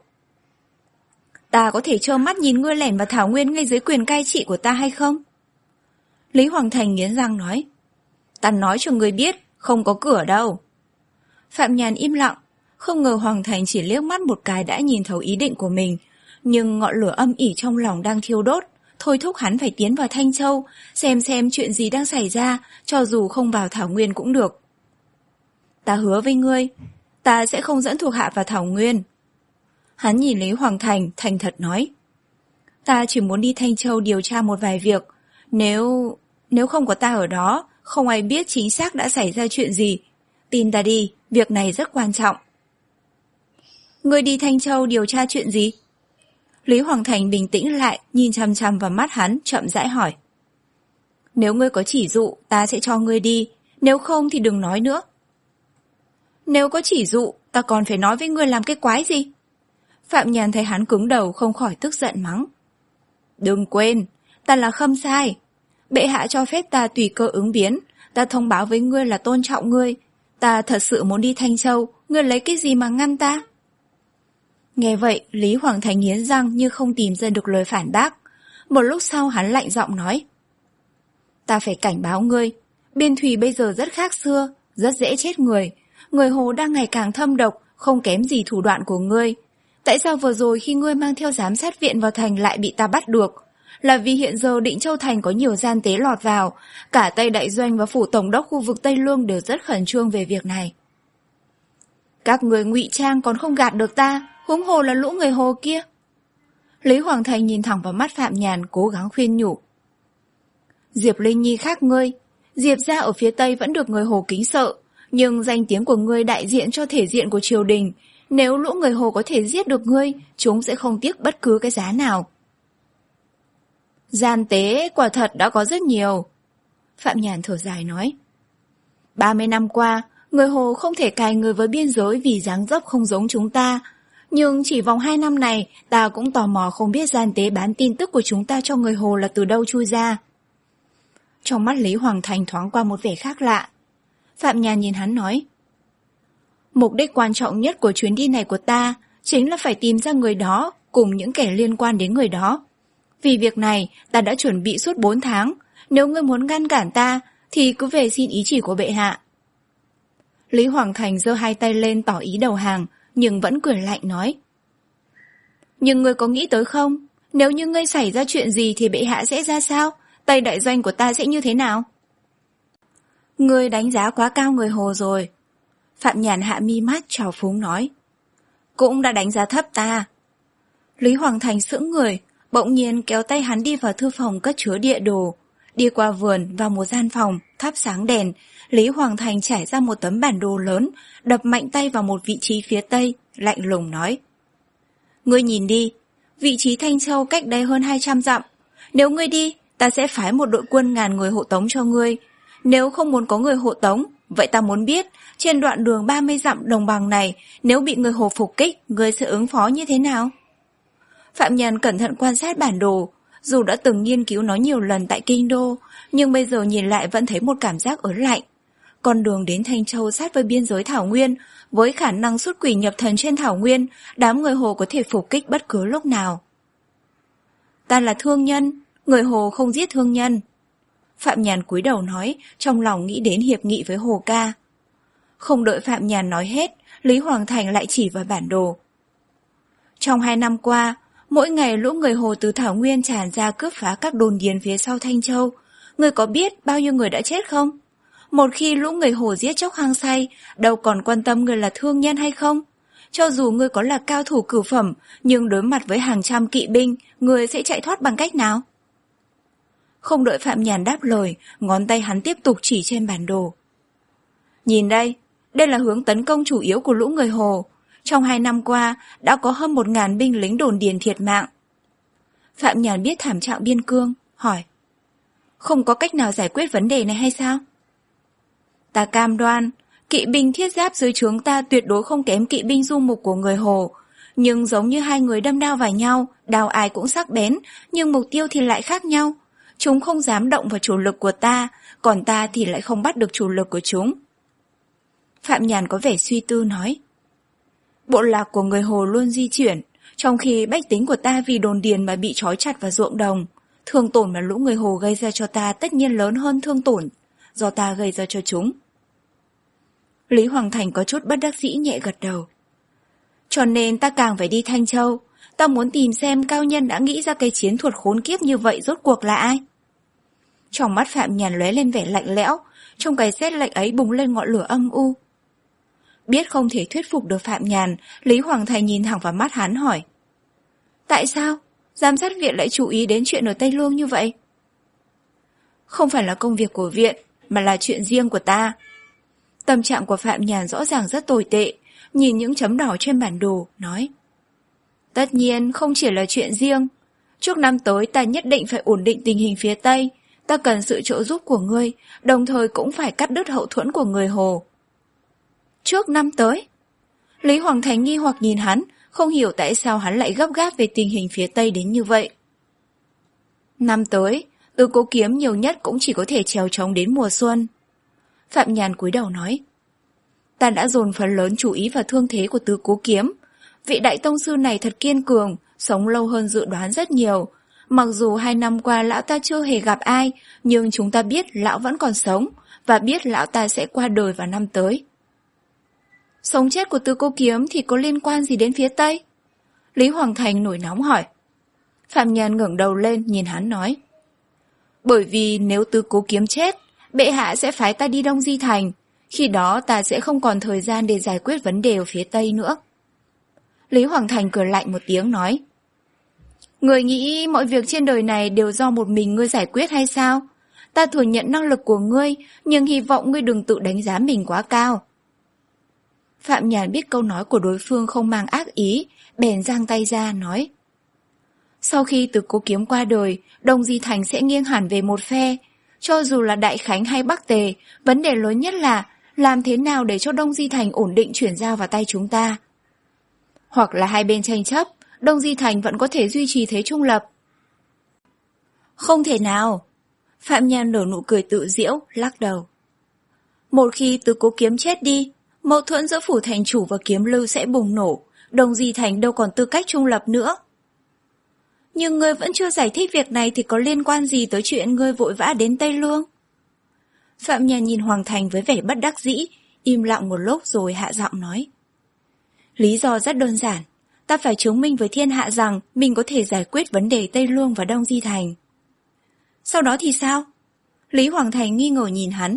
Ta có thể trơ mắt nhìn ngươi lẻn vào Thảo Nguyên ngay dưới quyền cai trị của ta hay không? Lý Hoàng Thành nghiến răng nói. Ta nói cho ngươi biết, không có cửa đâu. Phạm Nhàn im lặng, không ngờ Hoàng Thành chỉ liếc mắt một cái đã nhìn thấu ý định của mình, nhưng ngọn lửa âm ỉ trong lòng đang thiêu đốt, thôi thúc hắn phải tiến vào Thanh Châu, xem xem chuyện gì đang xảy ra, cho dù không vào Thảo Nguyên cũng được. Ta hứa với ngươi, ta sẽ không dẫn thuộc hạ vào Thảo Nguyên. Hắn nhìn Lý Hoàng Thành, thành thật nói. Ta chỉ muốn đi Thanh Châu điều tra một vài việc, nếu... nếu không có ta ở đó, không ai biết chính xác đã xảy ra chuyện gì. Tin ta đi, việc này rất quan trọng. Ngươi đi Thanh Châu điều tra chuyện gì? Lý Hoàng Thành bình tĩnh lại, nhìn chằm chằm vào mắt hắn, chậm rãi hỏi. Nếu ngươi có chỉ dụ, ta sẽ cho ngươi đi, nếu không thì đừng nói nữa. Nếu có chỉ dụ, ta còn phải nói với ngươi làm cái quái gì? Phạm Nhàn thấy hắn cứng đầu không khỏi tức giận mắng. Đừng quên, ta là Khâm Sai. Bệ hạ cho phép ta tùy cơ ứng biến, ta thông báo với ngươi là tôn trọng ngươi. Ta thật sự muốn đi Thanh Châu, ngươi lấy cái gì mà ngăn ta? Nghe vậy, Lý Hoàng Thành nghiến răng như không tìm ra được lời phản bác. Một lúc sau hắn lạnh giọng nói. Ta phải cảnh báo ngươi, biên thùy bây giờ rất khác xưa, rất dễ chết người. Người Hồ đang ngày càng thâm độc, không kém gì thủ đoạn của ngươi. Tại sao vừa rồi khi ngươi mang theo giám sát viện vào thành lại bị ta bắt được? Là vì hiện giờ Định Châu Thành có nhiều gian tế lọt vào, cả Tây Đại Doanh và phủ tổng đốc khu vực Tây Lương đều rất khẩn trương về việc này. Các người ngụy trang còn không gạt được ta, huống hồ là lũ người Hồ kia. Lý Hoàng Thành nhìn thẳng vào mắt Phạm Nhàn, cố gắng khuyên nhủ. Diệp Linh Nhi khác ngươi, Diệp gia ở phía Tây vẫn được người Hồ kính sợ, nhưng danh tiếng của ngươi đại diện cho thể diện của triều đình. Nếu lũ người Hồ có thể giết được ngươi, chúng sẽ không tiếc bất cứ cái giá nào. Gian tế quả thật đã có rất nhiều. Phạm Nhàn thở dài nói. Ba mươi năm qua, người Hồ không thể cài người với biên giới vì dáng dấp không giống chúng ta. Nhưng chỉ vòng hai năm này, ta cũng tò mò không biết gian tế bán tin tức của chúng ta cho người Hồ là từ đâu chui ra. Trong mắt Lý Hoàng Thành thoáng qua một vẻ khác lạ. Phạm Nhàn nhìn hắn nói. Mục đích quan trọng nhất của chuyến đi này của ta chính là phải tìm ra người đó cùng những kẻ liên quan đến người đó. Vì việc này, ta đã chuẩn bị suốt bốn tháng. Nếu ngươi muốn ngăn cản ta, thì cứ về xin ý chỉ của bệ hạ. Lý Hoàng Thành giơ hai tay lên tỏ ý đầu hàng, nhưng vẫn cười lạnh nói. Nhưng ngươi có nghĩ tới không? Nếu như ngươi xảy ra chuyện gì thì bệ hạ sẽ ra sao? Tây đại doanh của ta sẽ như thế nào? Ngươi đánh giá quá cao người Hồ rồi. Phạm Nhàn hạ mi mắt trào phúng nói. Cũng đã đánh giá thấp ta. Lý Hoàng Thành sững người, bỗng nhiên kéo tay hắn đi vào thư phòng cất chứa địa đồ. Đi qua vườn vào một gian phòng, thắp sáng đèn, Lý Hoàng Thành trải ra một tấm bản đồ lớn, đập mạnh tay vào một vị trí phía tây, lạnh lùng nói. Ngươi nhìn đi, vị trí Thanh Châu cách đây hơn hai trăm dặm. Nếu ngươi đi, ta sẽ phái một đội quân ngàn người hộ tống cho ngươi. Nếu không muốn có người hộ tống, vậy ta muốn biết, trên đoạn đường ba mươi dặm đồng bằng này, nếu bị người Hồ phục kích, ngươi sẽ ứng phó như thế nào? Phạm Nhàn cẩn thận quan sát bản đồ, dù đã từng nghiên cứu nó nhiều lần tại Kinh Đô, nhưng bây giờ nhìn lại vẫn thấy một cảm giác ớn lạnh. Con đường đến Thanh Châu sát với biên giới Thảo Nguyên, với khả năng xuất quỷ nhập thần trên Thảo Nguyên, đám người Hồ có thể phục kích bất cứ lúc nào. Ta là thương nhân, người Hồ không giết thương nhân. Phạm Nhàn cúi đầu nói, trong lòng nghĩ đến hiệp nghị với Hồ ca. Không đợi Phạm Nhàn nói hết, Lý Hoàng Thành lại chỉ vào bản đồ. Trong hai năm qua, mỗi ngày lũ người Hồ từ Thảo Nguyên tràn ra cướp phá các đồn điền phía sau Thanh Châu. Người có biết bao nhiêu người đã chết không? Một khi lũ người Hồ giết chóc hăng say, đâu còn quan tâm người là thương nhân hay không? Cho dù ngươi có là cao thủ cửu phẩm, nhưng đối mặt với hàng trăm kỵ binh, ngươi sẽ chạy thoát bằng cách nào? Không đợi Phạm Nhàn đáp lời, ngón tay hắn tiếp tục chỉ trên bản đồ. Nhìn đây, đây là hướng tấn công chủ yếu của lũ người Hồ. Trong hai năm qua, đã có hơn một ngàn binh lính đồn điền thiệt mạng. Phạm Nhàn biết thảm trạng biên cương, hỏi. Không có cách nào giải quyết vấn đề này hay sao? Ta cam đoan, kỵ binh thiết giáp dưới trướng ta tuyệt đối không kém kỵ binh du mục của người Hồ. Nhưng giống như hai người đâm đao vào nhau, đao ai cũng sắc bén, nhưng mục tiêu thì lại khác nhau. Chúng không dám động vào chủ lực của ta, còn ta thì lại không bắt được chủ lực của chúng. Phạm Nhàn có vẻ suy tư nói. Bộ lạc của người Hồ luôn di chuyển, trong khi bách tính của ta vì đồn điền mà bị trói chặt vào ruộng đồng. Thương tổn mà lũ người Hồ gây ra cho ta tất nhiên lớn hơn thương tổn do ta gây ra cho chúng. Lý Hoàng Thành có chút bất đắc dĩ nhẹ gật đầu. Cho nên ta càng phải đi Thanh Châu. Ta muốn tìm xem cao nhân đã nghĩ ra cái chiến thuật khốn kiếp như vậy rốt cuộc là ai. Trong mắt Phạm Nhàn lóe lên vẻ lạnh lẽo, trong cái rét lạnh ấy bùng lên ngọn lửa âm u. Biết không thể thuyết phục được Phạm Nhàn, Lý Hoàng Thành nhìn thẳng vào mắt hắn hỏi. Tại sao? Giám sát viện lại chú ý đến chuyện ở Tây Lương như vậy? Không phải là công việc của viện, mà là chuyện riêng của ta. Tâm trạng của Phạm Nhàn rõ ràng rất tồi tệ, nhìn những chấm đỏ trên bản đồ, nói. Tất nhiên không chỉ là chuyện riêng. Trước năm tới ta nhất định phải ổn định tình hình phía Tây. Ta cần sự trợ giúp của ngươi, đồng thời cũng phải cắt đứt hậu thuẫn của người Hồ. Trước năm tới? Lý Hoàng Thành nghi hoặc nhìn hắn, không hiểu tại sao hắn lại gấp gáp về tình hình phía Tây đến như vậy. Năm tới, Tứ Cố Kiếm nhiều nhất cũng chỉ có thể trèo trống đến mùa xuân. Phạm Nhàn cúi đầu nói. Ta đã dồn phần lớn chú ý vào thương thế của Tứ Cố Kiếm. Vị đại tông sư này thật kiên cường, sống lâu hơn dự đoán rất nhiều. Mặc dù hai năm qua lão ta chưa hề gặp ai, nhưng chúng ta biết lão vẫn còn sống, và biết lão ta sẽ qua đời vào năm tới. Sống chết của Tứ Cố Kiếm thì có liên quan gì đến phía Tây? Lý Hoàng Thành nổi nóng hỏi. Phạm Nhàn ngẩng đầu lên nhìn hắn nói. Bởi vì nếu Tứ Cố Kiếm chết, bệ hạ sẽ phái ta đi Đông Di Thành. Khi đó ta sẽ không còn thời gian để giải quyết vấn đề ở phía Tây nữa. Lý Hoàng Thành cười lạnh một tiếng nói. Người nghĩ mọi việc trên đời này đều do một mình ngươi giải quyết hay sao? Ta thừa nhận năng lực của ngươi, nhưng hy vọng ngươi đừng tự đánh giá mình quá cao. Phạm Nhàn biết câu nói của đối phương không mang ác ý, bèn giang tay ra nói. Sau khi Tứ Cố Kiếm qua đời, Đông Di Thành sẽ nghiêng hẳn về một phe. Cho dù là Đại Khánh hay Bắc Tề, vấn đề lớn nhất là làm thế nào để cho Đông Di Thành ổn định chuyển giao vào tay chúng ta. Hoặc là hai bên tranh chấp, Đông Di Thành vẫn có thể duy trì thế trung lập. Không thể nào. Phạm Nhàn nở nụ cười tự giễu, lắc đầu. Một khi Tứ Cố Kiếm chết đi, mâu thuẫn giữa phủ thành chủ và kiếm lưu sẽ bùng nổ, Đông Di Thành đâu còn tư cách trung lập nữa. Nhưng ngươi vẫn chưa giải thích việc này thì có liên quan gì tới chuyện ngươi vội vã đến Tây Lương? Phạm Nhàn nhìn Hoàng Thành với vẻ bất đắc dĩ, im lặng một lúc rồi hạ giọng nói. Lý do rất đơn giản. Ta phải chứng minh với thiên hạ rằng mình có thể giải quyết vấn đề Tây Lương và Đông Di Thành. Sau đó thì sao? Lý Hoàng Thành nghi ngờ nhìn hắn.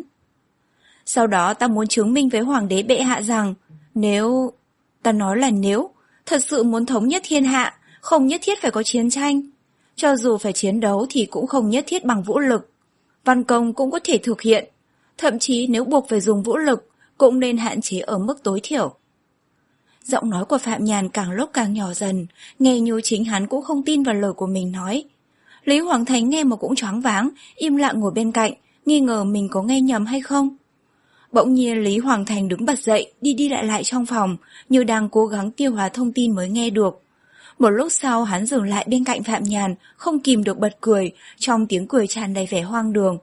Sau đó ta muốn chứng minh với Hoàng đế bệ hạ rằng nếu... Ta nói là nếu thật sự muốn thống nhất thiên hạ, không nhất thiết phải có chiến tranh. Cho dù phải chiến đấu thì cũng không nhất thiết bằng vũ lực. Văn công cũng có thể thực hiện. Thậm chí nếu buộc phải dùng vũ lực, cũng nên hạn chế ở mức tối thiểu. Giọng nói của Phạm Nhàn càng lúc càng nhỏ dần, nghe như chính hắn cũng không tin vào lời của mình nói. Lý Hoàng Thành nghe mà cũng choáng váng, im lặng ngồi bên cạnh, nghi ngờ mình có nghe nhầm hay không. Bỗng nhiên Lý Hoàng Thành đứng bật dậy, đi đi lại lại trong phòng, như đang cố gắng tiêu hóa thông tin mới nghe được. Một lúc sau hắn dừng lại bên cạnh Phạm Nhàn, không kìm được bật cười, trong tiếng cười tràn đầy vẻ hoang đường.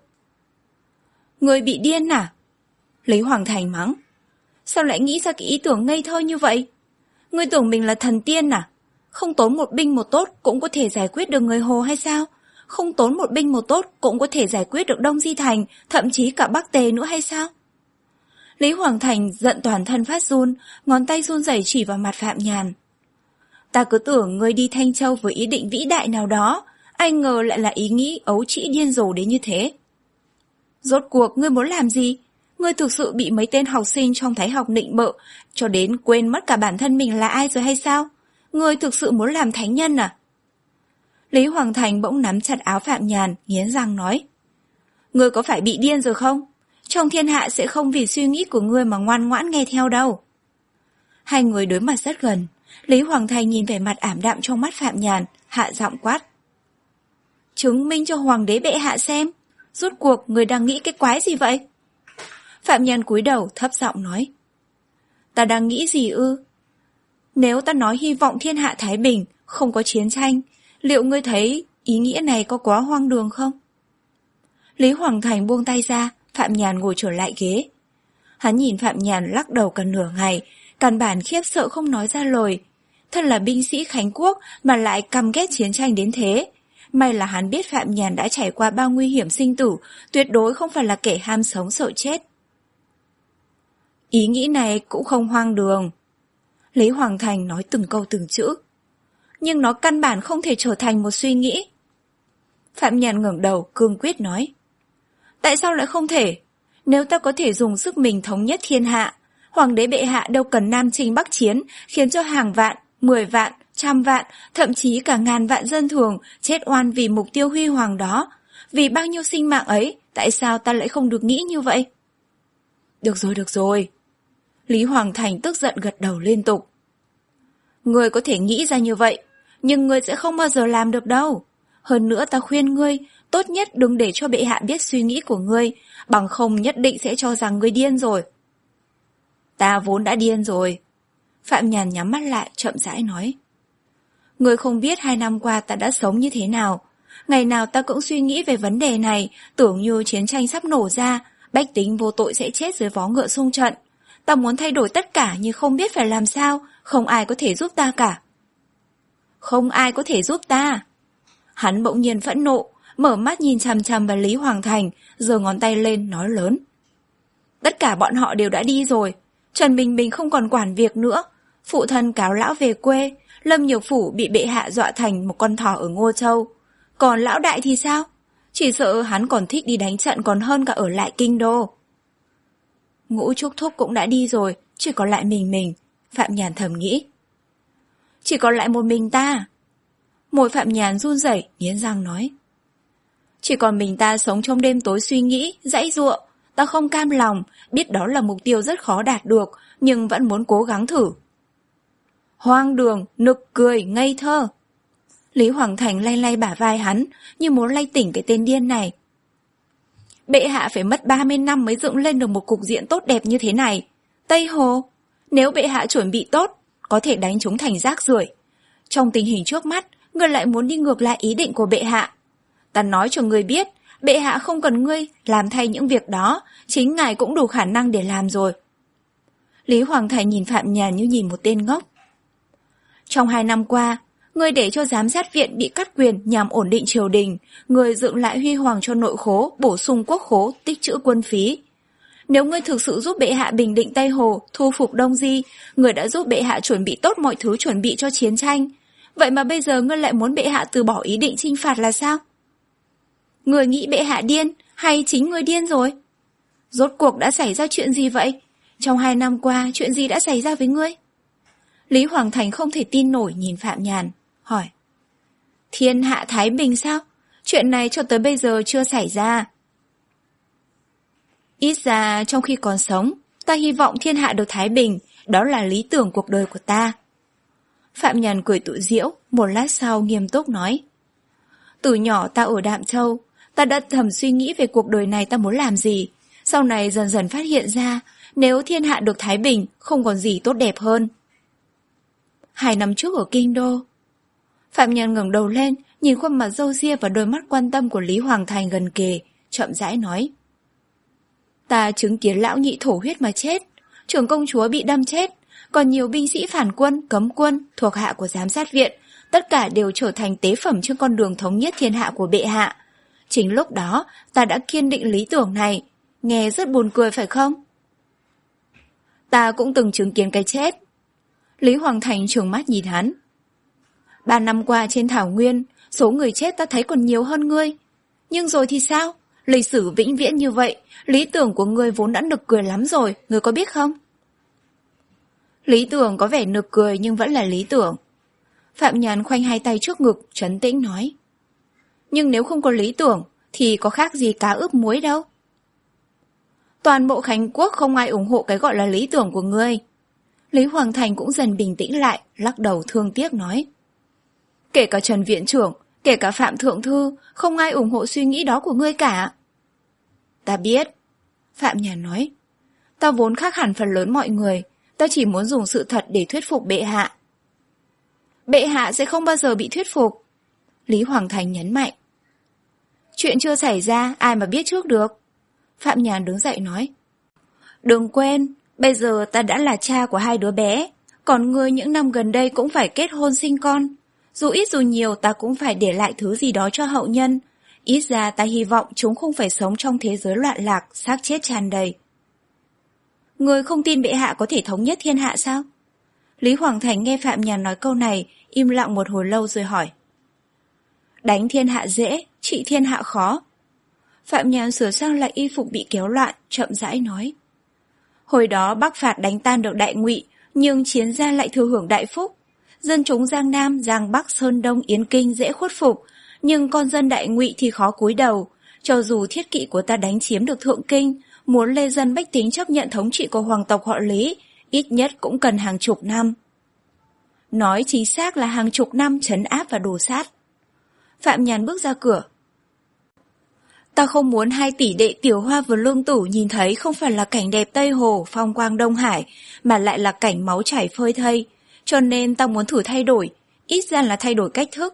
Người bị điên à? Lý Hoàng Thành mắng. Sao lại nghĩ ra cái ý tưởng ngây thơ như vậy? Ngươi tưởng mình là thần tiên à? Không tốn một binh một tốt cũng có thể giải quyết được người Hồ hay sao? Không tốn một binh một tốt cũng có thể giải quyết được Đông Di Thành, thậm chí cả Bắc Tề nữa hay sao? Lý Hoàng Thành giận toàn thân phát run, ngón tay run rẩy chỉ vào mặt Phạm Nhàn. Ta cứ tưởng ngươi đi Thanh Châu với ý định vĩ đại nào đó, ai ngờ lại là ý nghĩ ấu trĩ điên rồ đến như thế. Rốt cuộc ngươi muốn làm gì? Ngươi thực sự bị mấy tên học sinh trong Thái học nịnh bợ, cho đến quên mất cả bản thân mình là ai rồi hay sao? Ngươi thực sự muốn làm thánh nhân à? Lý Hoàng Thành bỗng nắm chặt áo Phạm Nhàn, nghiến răng nói. Ngươi có phải bị điên rồi không? Trong thiên hạ sẽ không vì suy nghĩ của ngươi mà ngoan ngoãn nghe theo đâu. Hai người đối mặt rất gần. Lý Hoàng Thành nhìn vẻ mặt ảm đạm trong mắt Phạm Nhàn, hạ giọng quát. Chứng minh cho Hoàng đế bệ hạ xem. Rốt cuộc người đang nghĩ cái quái gì vậy? Phạm Nhàn cúi đầu thấp giọng nói. Ta đang nghĩ gì ư? Nếu ta nói hy vọng thiên hạ thái bình, không có chiến tranh, liệu ngươi thấy ý nghĩa này có quá hoang đường không? Lý Hoàng Thành buông tay ra, Phạm Nhàn ngồi trở lại ghế. Hắn nhìn Phạm Nhàn lắc đầu cả nửa ngày, căn bản khiếp sợ không nói ra lời. Thân là binh sĩ Khánh Quốc mà lại căm ghét chiến tranh đến thế. May là hắn biết Phạm Nhàn đã trải qua bao nguy hiểm sinh tử, tuyệt đối không phải là kẻ ham sống sợ chết. Ý nghĩ này cũng không hoang đường. Lý Hoàng Thành nói từng câu từng chữ. Nhưng nó căn bản không thể trở thành một suy nghĩ. Phạm Nhàn ngẩng đầu, cương quyết nói. Tại sao lại không thể? Nếu ta có thể dùng sức mình thống nhất thiên hạ, Hoàng đế bệ hạ đâu cần nam chinh bắc chiến, khiến cho hàng vạn, mười vạn, trăm vạn, thậm chí cả ngàn vạn dân thường chết oan vì mục tiêu huy hoàng đó. Vì bao nhiêu sinh mạng ấy, tại sao ta lại không được nghĩ như vậy? Được rồi, được rồi. Lý Hoàng Thành tức giận gật đầu liên tục. Ngươi có thể nghĩ ra như vậy, nhưng ngươi sẽ không bao giờ làm được đâu. Hơn nữa ta khuyên ngươi, tốt nhất đừng để cho bệ hạ biết suy nghĩ của ngươi, bằng không nhất định sẽ cho rằng ngươi điên rồi. Ta vốn đã điên rồi. Phạm Nhàn nhắm mắt lại, chậm rãi nói. Ngươi không biết hai năm qua ta đã sống như thế nào. Ngày nào ta cũng suy nghĩ về vấn đề này, tưởng như chiến tranh sắp nổ ra, bách tính vô tội sẽ chết dưới vó ngựa xung trận. Ta muốn thay đổi tất cả nhưng không biết phải làm sao, không ai có thể giúp ta cả. Không ai có thể giúp ta. Hắn bỗng nhiên phẫn nộ, mở mắt nhìn chằm chằm vào Lý Hoàng Thành, giơ ngón tay lên nói lớn. Tất cả bọn họ đều đã đi rồi, Trần Bình Bình không còn quản việc nữa, phụ thân cáo lão về quê, Lâm Nhược Phủ bị bệ hạ dọa thành một con thỏ ở Ngô Châu. Còn lão đại thì sao? Chỉ sợ hắn còn thích đi đánh trận còn hơn cả ở lại kinh đô. Ngũ Trúc Thúc cũng đã đi rồi, chỉ còn lại mình mình, Phạm Nhàn thầm nghĩ. Chỉ còn lại một mình ta. Môi Phạm Nhàn run rẩy, nghiến răng nói. Chỉ còn mình ta sống trong đêm tối suy nghĩ, dãy giụa. Ta không cam lòng, biết đó là mục tiêu rất khó đạt được, nhưng vẫn muốn cố gắng thử. Hoang đường, nực cười, ngây thơ. Lý Hoàng Thành lay lay bả vai hắn, như muốn lay tỉnh cái tên điên này. Bệ hạ phải mất ba mươi năm mới dựng lên được một cục diện tốt đẹp như thế này. Tây Hồ, nếu bệ hạ chuẩn bị tốt, có thể đánh chúng thành rác rưởi. Trong tình hình trước mắt, ngươi lại muốn đi ngược lại ý định của bệ hạ. Ta nói cho ngươi biết, bệ hạ không cần ngươi làm thay những việc đó, chính ngài cũng đủ khả năng để làm rồi. Lý Hoàng Thành nhìn Phạm Nhàn như nhìn một tên ngốc. Trong hai năm qua, ngươi để cho giám sát viện bị cắt quyền nhằm ổn định triều đình, ngươi dựng lại huy hoàng cho nội khố, bổ sung quốc khố, tích trữ quân phí. Nếu ngươi thực sự giúp bệ hạ bình định Tây Hồ, thu phục Đông Di, ngươi đã giúp bệ hạ chuẩn bị tốt mọi thứ chuẩn bị cho chiến tranh. Vậy mà bây giờ ngươi lại muốn bệ hạ từ bỏ ý định chinh phạt là sao? Ngươi nghĩ bệ hạ điên, hay chính ngươi điên rồi? Rốt cuộc đã xảy ra chuyện gì vậy? Trong hai năm qua, chuyện gì đã xảy ra với ngươi? Lý Hoàng Thành không thể tin nổi nhìn Phạm Nhàn, hỏi. Thiên hạ thái bình sao? Chuyện này cho tới bây giờ chưa xảy ra. Ít ra trong khi còn sống, ta hy vọng thiên hạ được thái bình, đó là lý tưởng cuộc đời của ta. Phạm Nhàn cười tự giễu, một lát sau nghiêm túc nói. Từ nhỏ ta ở Đạm Châu, ta đã thầm suy nghĩ về cuộc đời này ta muốn làm gì. Sau này dần dần phát hiện ra, nếu thiên hạ được thái bình, không còn gì tốt đẹp hơn. Hai năm trước ở Kinh Đô. Phạm Nhàn ngẩng đầu lên, nhìn khuôn mặt râu ria và đôi mắt quan tâm của Lý Hoàng Thành gần kề, chậm rãi nói. Ta chứng kiến lão nhị thổ huyết mà chết, trưởng công chúa bị đâm chết, còn nhiều binh sĩ phản quân, cấm quân, thuộc hạ của giám sát viện, tất cả đều trở thành tế phẩm trên con đường thống nhất thiên hạ của bệ hạ. Chính lúc đó, ta đã kiên định lý tưởng này, nghe rất buồn cười phải không? Ta cũng từng chứng kiến cái chết. Lý Hoàng Thành trừng mắt nhìn hắn. Ba năm qua trên Thảo Nguyên, số người chết ta thấy còn nhiều hơn ngươi. Nhưng rồi thì sao? Lịch sử vĩnh viễn như vậy, lý tưởng của ngươi vốn đã nực cười lắm rồi, ngươi có biết không? Lý tưởng có vẻ nực cười nhưng vẫn là lý tưởng. Phạm Nhàn khoanh hai tay trước ngực, trấn tĩnh nói. Nhưng nếu không có lý tưởng, thì có khác gì cá ướp muối đâu. Toàn bộ Khánh Quốc không ai ủng hộ cái gọi là lý tưởng của ngươi. Lý Hoàng Thành cũng dần bình tĩnh lại, lắc đầu thương tiếc nói. Kể cả Trần Viện Trưởng, kể cả Phạm Thượng Thư, không ai ủng hộ suy nghĩ đó của ngươi cả. Ta biết. Phạm Nhàn nói. Ta vốn khác hẳn phần lớn mọi người, ta chỉ muốn dùng sự thật để thuyết phục bệ hạ. Bệ hạ sẽ không bao giờ bị thuyết phục. Lý Hoàng Thành nhấn mạnh. Chuyện chưa xảy ra, ai mà biết trước được. Phạm Nhàn đứng dậy nói. Đừng quên, bây giờ ta đã là cha của hai đứa bé, còn ngươi những năm gần đây cũng phải kết hôn sinh con. Dù ít dù nhiều ta cũng phải để lại thứ gì đó cho hậu nhân. Ít ra ta hy vọng chúng không phải sống trong thế giới loạn lạc, xác chết tràn đầy. Ngươi không tin bệ hạ có thể thống nhất thiên hạ sao? Lý Hoàng Thành nghe Phạm Nhàn nói câu này, im lặng một hồi lâu rồi hỏi. Đánh thiên hạ dễ, trị thiên hạ khó. Phạm Nhàn sửa sang lại y phục bị kéo loạn, chậm rãi nói. Hồi đó Bắc phạt đánh tan được Đại Ngụy, nhưng chiến gia lại thừa hưởng đại phúc. Dân chúng Giang Nam, Giang Bắc, Sơn Đông, Yến Kinh dễ khuất phục, nhưng con dân Đại Ngụy thì khó cúi đầu. Cho dù thiết kỵ của ta đánh chiếm được Thượng Kinh, muốn lê dân bách tính chấp nhận thống trị của hoàng tộc họ Lý, ít nhất cũng cần hàng chục năm. Nói chính xác là hàng chục năm trấn áp và đổ sát. Phạm Nhàn bước ra cửa. Ta không muốn hai tỷ đệ Tiểu Hoa và Lương Tử nhìn thấy không phải là cảnh đẹp Tây Hồ, phong quang Đông Hải, mà lại là cảnh máu chảy phơi thây. Cho nên ta muốn thử thay đổi, ít ra là thay đổi cách thức.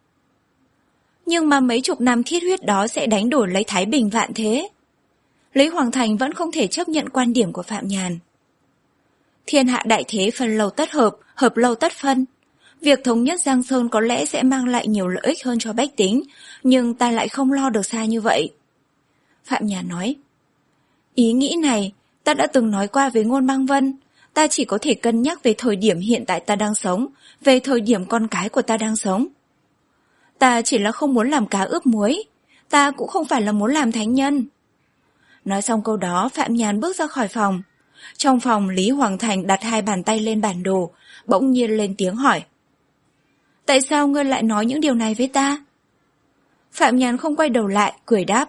Nhưng mà mấy chục năm thiết huyết đó sẽ đánh đổi lấy thái bình vạn thế. Lý Hoàng Thành vẫn không thể chấp nhận quan điểm của Phạm Nhàn. Thiên hạ đại thế phân lâu tất hợp, hợp lâu tất phân. Việc thống nhất Giang Sơn có lẽ sẽ mang lại nhiều lợi ích hơn cho bách tính, nhưng ta lại không lo được xa như vậy. Phạm Nhàn nói. Ý nghĩ này, ta đã từng nói qua với Ngôn Băng Vân. Ta chỉ có thể cân nhắc về thời điểm hiện tại ta đang sống, về thời điểm con cái của ta đang sống. Ta chỉ là không muốn làm cá ướp muối, ta cũng không phải là muốn làm thánh nhân. Nói xong câu đó, Phạm Nhàn bước ra khỏi phòng. Trong phòng, Lý Hoàng Thành đặt hai bàn tay lên bản đồ, bỗng nhiên lên tiếng hỏi. Tại sao ngươi lại nói những điều này với ta? Phạm Nhàn không quay đầu lại, cười đáp.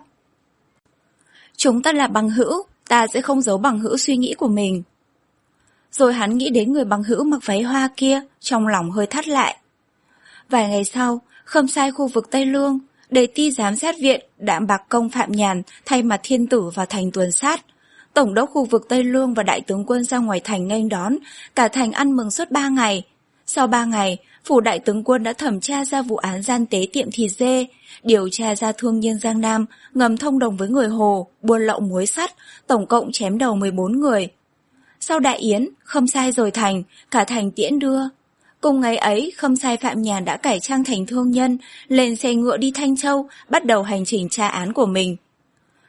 Chúng ta là bằng hữu, ta sẽ không giấu bằng hữu suy nghĩ của mình. Rồi hắn nghĩ đến người bằng hữu mặc váy hoa kia, trong lòng hơi thắt lại. Vài ngày sau, khâm sai khu vực Tây Lương, đề ti giám sát viện Đạm Bạc Công Phạm Nhàn thay mặt thiên tử vào thành tuần sát. Tổng đốc khu vực Tây Lương và đại tướng quân ra ngoài thành nghênh đón, cả thành ăn mừng suốt ba ngày. Sau ba ngày, phủ đại tướng quân đã thẩm tra ra vụ án gian tế tiệm thịt dê, điều tra ra thương nhân Giang Nam ngầm thông đồng với người Hồ, buôn lậu muối sắt, tổng cộng chém đầu mười bốn người. Sau đại yến, khâm sai rời thành, cả thành tiễn đưa. Cùng ngày ấy, khâm sai Phạm Nhàn đã cải trang thành thương nhân, lên xe ngựa đi Thanh Châu, bắt đầu hành trình tra án của mình.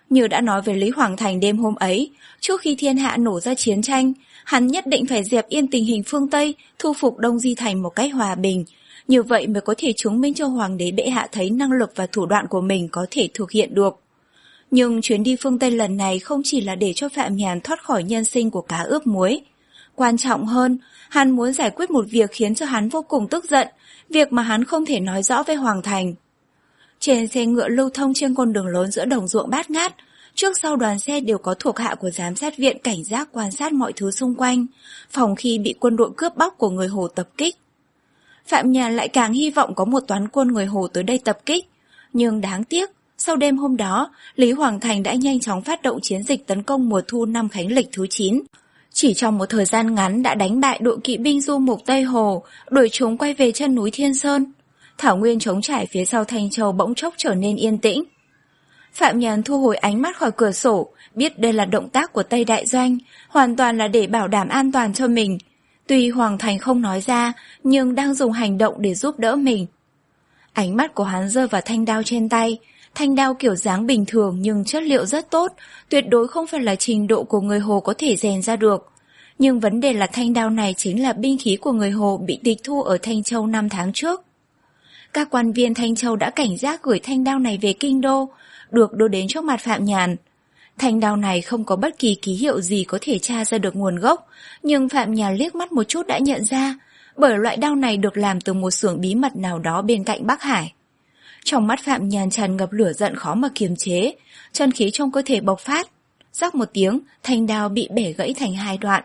Như đã nói với Lý Hoàng Thành đêm hôm ấy, trước khi thiên hạ nổ ra chiến tranh, hắn nhất định phải dẹp yên tình hình phương Tây, thu phục Đông Di Thành một cách hòa bình. Như vậy mới có thể chứng minh cho Hoàng đế bệ hạ thấy năng lực và thủ đoạn của mình có thể thực hiện được. Nhưng chuyến đi phương Tây lần này không chỉ là để cho Phạm Nhàn thoát khỏi nhân sinh của cá ướp muối. Quan trọng hơn, hắn muốn giải quyết một việc khiến cho hắn vô cùng tức giận, việc mà hắn không thể nói rõ với Hoàng Thành. Trên xe ngựa lưu thông trên con đường lớn giữa đồng ruộng bát ngát, trước sau đoàn xe đều có thuộc hạ của giám sát viện cảnh giác quan sát mọi thứ xung quanh, phòng khi bị quân đội cướp bóc của người Hồ tập kích. Phạm Nhàn lại càng hy vọng có một toán quân người Hồ tới đây tập kích, nhưng đáng tiếc, sau đêm hôm đó, Lý Hoàng Thành đã nhanh chóng phát động chiến dịch tấn công mùa thu năm Khánh Lịch thứ chín. Chỉ trong một thời gian ngắn đã đánh bại đội kỵ binh du mục Tây Hồ, đuổi chúng quay về chân núi Thiên Sơn. Thảo nguyên trống trải phía sau Thanh Châu bỗng chốc trở nên yên tĩnh. Phạm Nhàn thu hồi ánh mắt khỏi cửa sổ, biết đây là động tác của Tây Đại Doanh, hoàn toàn là để bảo đảm an toàn cho mình. Tuy Hoàng Thành không nói ra, nhưng đang dùng hành động để giúp đỡ mình. Ánh mắt của hắn rơi vào thanh đao trên tay. Thanh đao kiểu dáng bình thường nhưng chất liệu rất tốt, tuyệt đối không phải là trình độ của người Hồ có thể rèn ra được. Nhưng vấn đề là thanh đao này chính là binh khí của người Hồ bị tịch thu ở Thanh Châu năm tháng trước. Các quan viên Thanh Châu đã cảnh giác gửi thanh đao này về kinh đô, được đưa đến trước mặt Phạm Nhàn. Thanh đao này không có bất kỳ ký hiệu gì có thể tra ra được nguồn gốc, nhưng Phạm Nhàn liếc mắt một chút đã nhận ra, bởi loại đao này được làm từ một xưởng bí mật nào đó bên cạnh Bắc Hải. Trong mắt Phạm Nhàn tràn ngập lửa giận khó mà kiềm chế, chân khí trong cơ thể bộc phát. Rắc một tiếng, thanh đao bị bẻ gãy thành hai đoạn.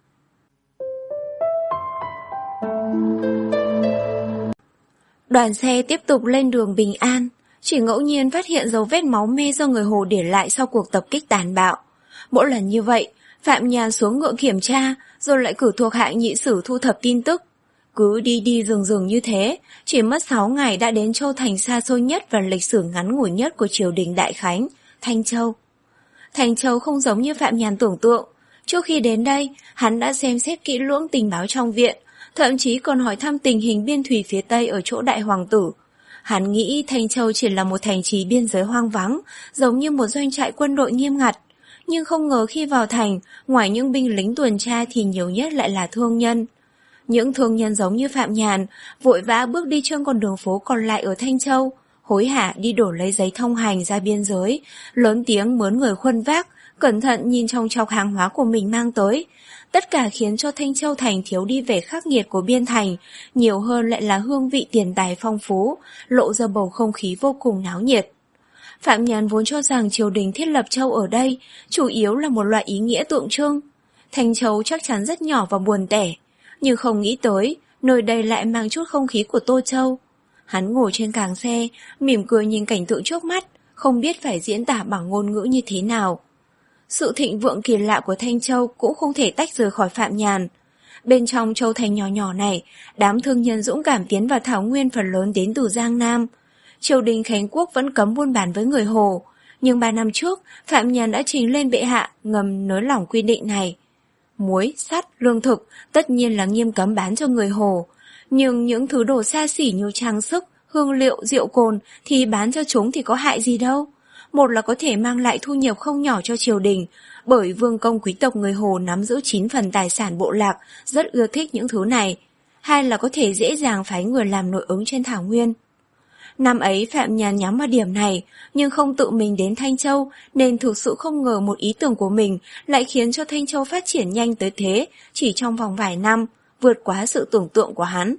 Đoàn xe tiếp tục lên đường bình an, chỉ ngẫu nhiên phát hiện dấu vết máu me do người Hồ để lại sau cuộc tập kích tàn bạo. Mỗi lần như vậy, Phạm Nhàn xuống ngựa kiểm tra, rồi lại cử thuộc hạ nhị sử thu thập tin tức. Cứ đi đi rừng rừng như thế, chỉ mất sáu ngày đã đến Châu Thành xa xôi nhất và lịch sử ngắn ngủi nhất của triều đình Đại Khánh, Thanh Châu. Thanh Châu không giống như Phạm Nhàn tưởng tượng. Trước khi đến đây, hắn đã xem xét kỹ lưỡng tình báo trong viện, thậm chí còn hỏi thăm tình hình biên thủy phía Tây ở chỗ Đại Hoàng Tử. Hắn nghĩ Thanh Châu chỉ là một thành trì biên giới hoang vắng, giống như một doanh trại quân đội nghiêm ngặt. Nhưng không ngờ khi vào thành, ngoài những binh lính tuần tra thì nhiều nhất lại là thương nhân. Những thương nhân giống như Phạm Nhàn, vội vã bước đi trên con đường phố còn lại ở Thanh Châu, hối hả đi đổ lấy giấy thông hành ra biên giới, lớn tiếng mướn người khuân vác, cẩn thận nhìn trong chọc hàng hóa của mình mang tới. Tất cả khiến cho Thanh Châu thành thiếu đi vẻ khắc nghiệt của biên thành, nhiều hơn lại là hương vị tiền tài phong phú, lộ ra bầu không khí vô cùng náo nhiệt. Phạm Nhàn vốn cho rằng triều đình thiết lập châu ở đây chủ yếu là một loại ý nghĩa tượng trưng. Thanh Châu chắc chắn rất nhỏ và buồn tẻ, nhưng không nghĩ tới nơi đây lại mang chút không khí của Tô Châu. Hắn ngồi trên càng xe, mỉm cười nhìn cảnh tượng trước mắt, không biết phải diễn tả bằng ngôn ngữ như thế nào. Sự thịnh vượng kỳ lạ của Thanh Châu cũng không thể tách rời khỏi Phạm Nhàn. Bên trong châu thành nhỏ nhỏ này, đám thương nhân dũng cảm tiến vào thảo nguyên phần lớn đến từ Giang Nam. Triều đình Khánh Quốc vẫn cấm buôn bán với người Hồ, nhưng ba năm trước, Phạm Nhàn đã trình lên bệ hạ ngầm nới lỏng quy định này. Muối, sắt, lương thực tất nhiên là nghiêm cấm bán cho người Hồ, nhưng những thứ đồ xa xỉ như trang sức, hương liệu, rượu cồn thì bán cho chúng thì có hại gì đâu. Một là có thể mang lại thu nhập không nhỏ cho triều đình, bởi vương công quý tộc người Hồ nắm giữ chín phần tài sản bộ lạc, rất ưa thích những thứ này. Hai là có thể dễ dàng phái người làm nội ứng trên thảo nguyên. Năm ấy Phạm Nhàn nhắm vào điểm này, nhưng không tự mình đến Thanh Châu, nên thực sự không ngờ một ý tưởng của mình lại khiến cho Thanh Châu phát triển nhanh tới thế, chỉ trong vòng vài năm, vượt quá sự tưởng tượng của hắn.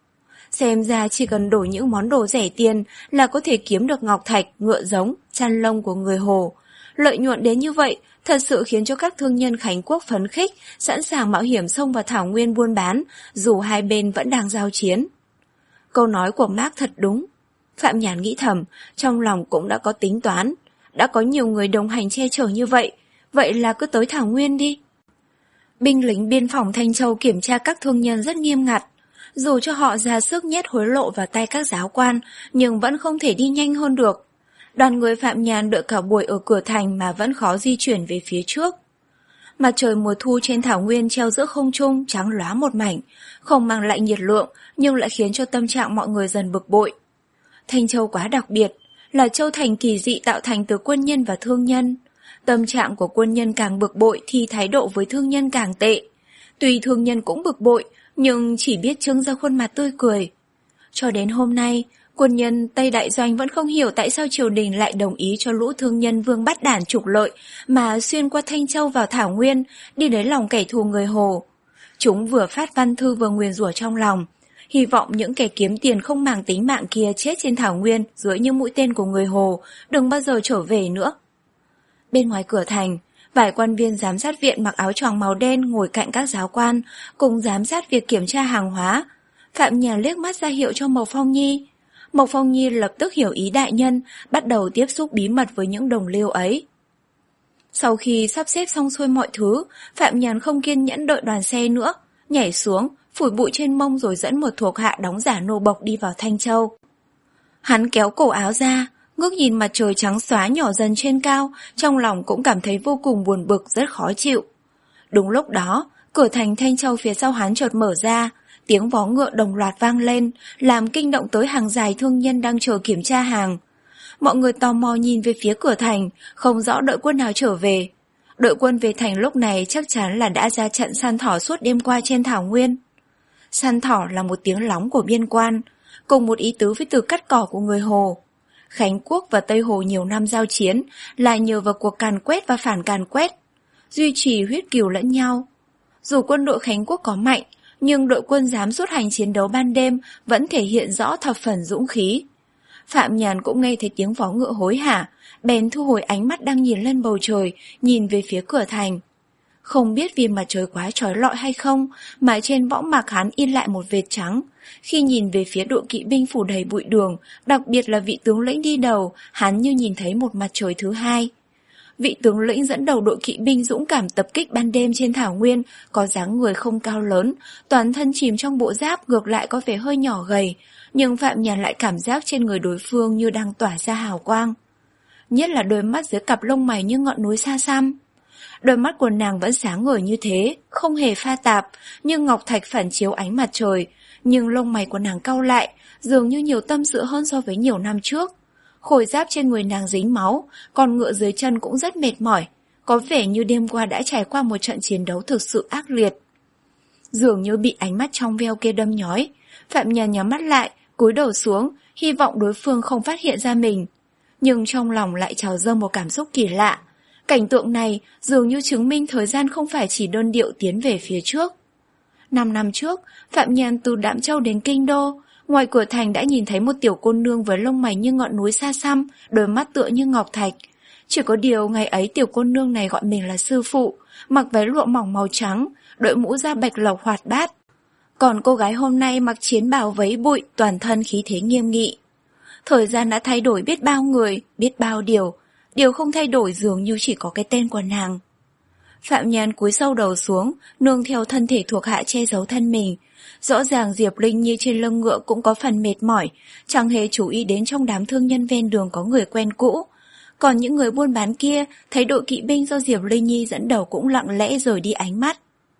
Xem ra chỉ cần đổi những món đồ rẻ tiền là có thể kiếm được ngọc thạch, ngựa giống, chăn lông của người Hồ. Lợi nhuận đến như vậy, thật sự khiến cho các thương nhân Khánh Quốc phấn khích, sẵn sàng mạo hiểm xông vào thảo nguyên buôn bán, dù hai bên vẫn đang giao chiến. Câu nói của Mark thật đúng. Phạm Nhàn nghĩ thầm, trong lòng cũng đã có tính toán. Đã có nhiều người đồng hành che chở như vậy, vậy là cứ tới thảo nguyên đi. Binh lính biên phòng Thanh Châu kiểm tra các thương nhân rất nghiêm ngặt. Dù cho họ ra sức nhét hối lộ vào tay các giáo quan, nhưng vẫn không thể đi nhanh hơn được. Đoàn người Phạm Nhàn đợi cả buổi ở cửa thành mà vẫn khó di chuyển về phía trước. Mặt trời mùa thu trên thảo nguyên treo giữa không trung trắng lóa một mảnh, không mang lại nhiệt lượng nhưng lại khiến cho tâm trạng mọi người dần bực bội. Thanh Châu quá đặc biệt, là châu thành kỳ dị tạo thành từ quân nhân và thương nhân. Tâm trạng của quân nhân càng bực bội thì thái độ với thương nhân càng tệ. Tuy thương nhân cũng bực bội, nhưng chỉ biết trưng ra khuôn mặt tươi cười. Cho đến hôm nay, quân nhân Tây Đại Doanh vẫn không hiểu tại sao triều đình lại đồng ý cho lũ thương nhân Vương Bát Đản trục lợi mà xuyên qua Thanh Châu vào Thảo Nguyên, đi lấy lòng kẻ thù người Hồ. Chúng vừa phát văn thư vừa nguyền rủa trong lòng, hy vọng những kẻ kiếm tiền không màng tính mạng kia chết trên Thảo Nguyên dưới những mũi tên của người Hồ, đừng bao giờ trở về nữa. Bên ngoài cửa thành, vài quan viên giám sát viện mặc áo choàng màu đen ngồi cạnh các giáo quan, cùng giám sát việc kiểm tra hàng hóa. Phạm Nhàn liếc mắt ra hiệu cho Mộc Phong Nhi. Mộc Phong Nhi lập tức hiểu ý đại nhân, bắt đầu tiếp xúc bí mật với những đồng liêu ấy. Sau khi sắp xếp xong xuôi mọi thứ, Phạm Nhàn không kiên nhẫn đợi đoàn xe nữa, nhảy xuống, phủi bụi trên mông rồi dẫn một thuộc hạ đóng giả nô bộc đi vào Thanh Châu. Hắn kéo cổ áo ra, ngước nhìn mặt trời trắng xóa nhỏ dần trên cao, trong lòng cũng cảm thấy vô cùng buồn bực, rất khó chịu. Đúng lúc đó, cửa thành Thanh Châu phía sau hắn chợt mở ra, tiếng vó ngựa đồng loạt vang lên, làm kinh động tới hàng dài thương nhân đang chờ kiểm tra hàng. Mọi người tò mò nhìn về phía cửa thành, không rõ đội quân nào trở về. Đội quân về thành lúc này chắc chắn là đã ra trận săn thỏ suốt đêm qua trên Thảo Nguyên. Săn thỏ là một tiếng lóng của biên quan, cùng một ý tứ với từ cắt cỏ của người Hồ. Khánh Quốc và Tây Hồ nhiều năm giao chiến là nhờ vào cuộc càn quét và phản càn quét, duy trì huyết cừu lẫn nhau. Dù quân đội Khánh Quốc có mạnh, nhưng đội quân dám xuất hành chiến đấu ban đêm vẫn thể hiện rõ thập phần dũng khí. Phạm Nhàn cũng nghe thấy tiếng vó ngựa hối hả, bèn thu hồi ánh mắt đang nhìn lên bầu trời, nhìn về phía cửa thành. Không biết vì mặt trời quá chói lọi hay không, mà trên võng mạc hắn in lại một vệt trắng. Khi nhìn về phía đội kỵ binh phủ đầy bụi đường, đặc biệt là vị tướng lĩnh đi đầu, hắn như nhìn thấy một mặt trời thứ hai. Vị tướng lĩnh dẫn đầu đội kỵ binh dũng cảm tập kích ban đêm trên Thảo Nguyên, có dáng người không cao lớn, toàn thân chìm trong bộ giáp ngược lại có vẻ hơi nhỏ gầy, nhưng Phạm Nhàn lại cảm giác trên người đối phương như đang tỏa ra hào quang. Nhất là đôi mắt dưới cặp lông mày như ngọn núi xa xăm. Đôi mắt của nàng vẫn sáng ngời như thế, không hề pha tạp, như ngọc thạch phản chiếu ánh mặt trời, nhưng lông mày của nàng cau lại, dường như nhiều tâm sự hơn so với nhiều năm trước. Khôi giáp trên người nàng dính máu, con ngựa dưới chân cũng rất mệt mỏi, có vẻ như đêm qua đã trải qua một trận chiến đấu thực sự ác liệt. Dường như bị ánh mắt trong veo kia đâm nhói, Phạm Nhàn nhắm mắt lại, cúi đầu xuống, hy vọng đối phương không phát hiện ra mình. Nhưng trong lòng lại trào dâng một cảm xúc kỳ lạ. Cảnh tượng này dường như chứng minh thời gian không phải chỉ đơn điệu tiến về phía trước. Năm năm trước, Phạm Nhàn từ Đạm Châu đến Kinh Đô, ngoài cửa thành đã nhìn thấy một tiểu cô nương với lông mày như ngọn núi xa xăm, đôi mắt tựa như ngọc thạch. Chỉ có điều ngày ấy tiểu cô nương này gọi mình là sư phụ, mặc váy lụa mỏng màu trắng, đội mũ da bạch lộc hoạt bát. Còn cô gái hôm nay mặc chiến bào vấy bụi, toàn thân khí thế nghiêm nghị. Thời gian đã thay đổi biết bao người, biết bao điều. Điều không thay đổi dường như chỉ có cái tên của nàng. Phạm Nhàn cúi sâu đầu xuống, nương theo thân thể thuộc hạ che giấu thân mình. Rõ ràng Diệp Linh Nhi trên lưng ngựa cũng có phần mệt mỏi, chẳng hề chú ý đến trong đám thương nhân ven đường có người quen cũ. Còn những người buôn bán kia, thấy đội kỵ binh do Diệp Linh Nhi dẫn đầu cũng lặng lẽ rời đi ánh mắt.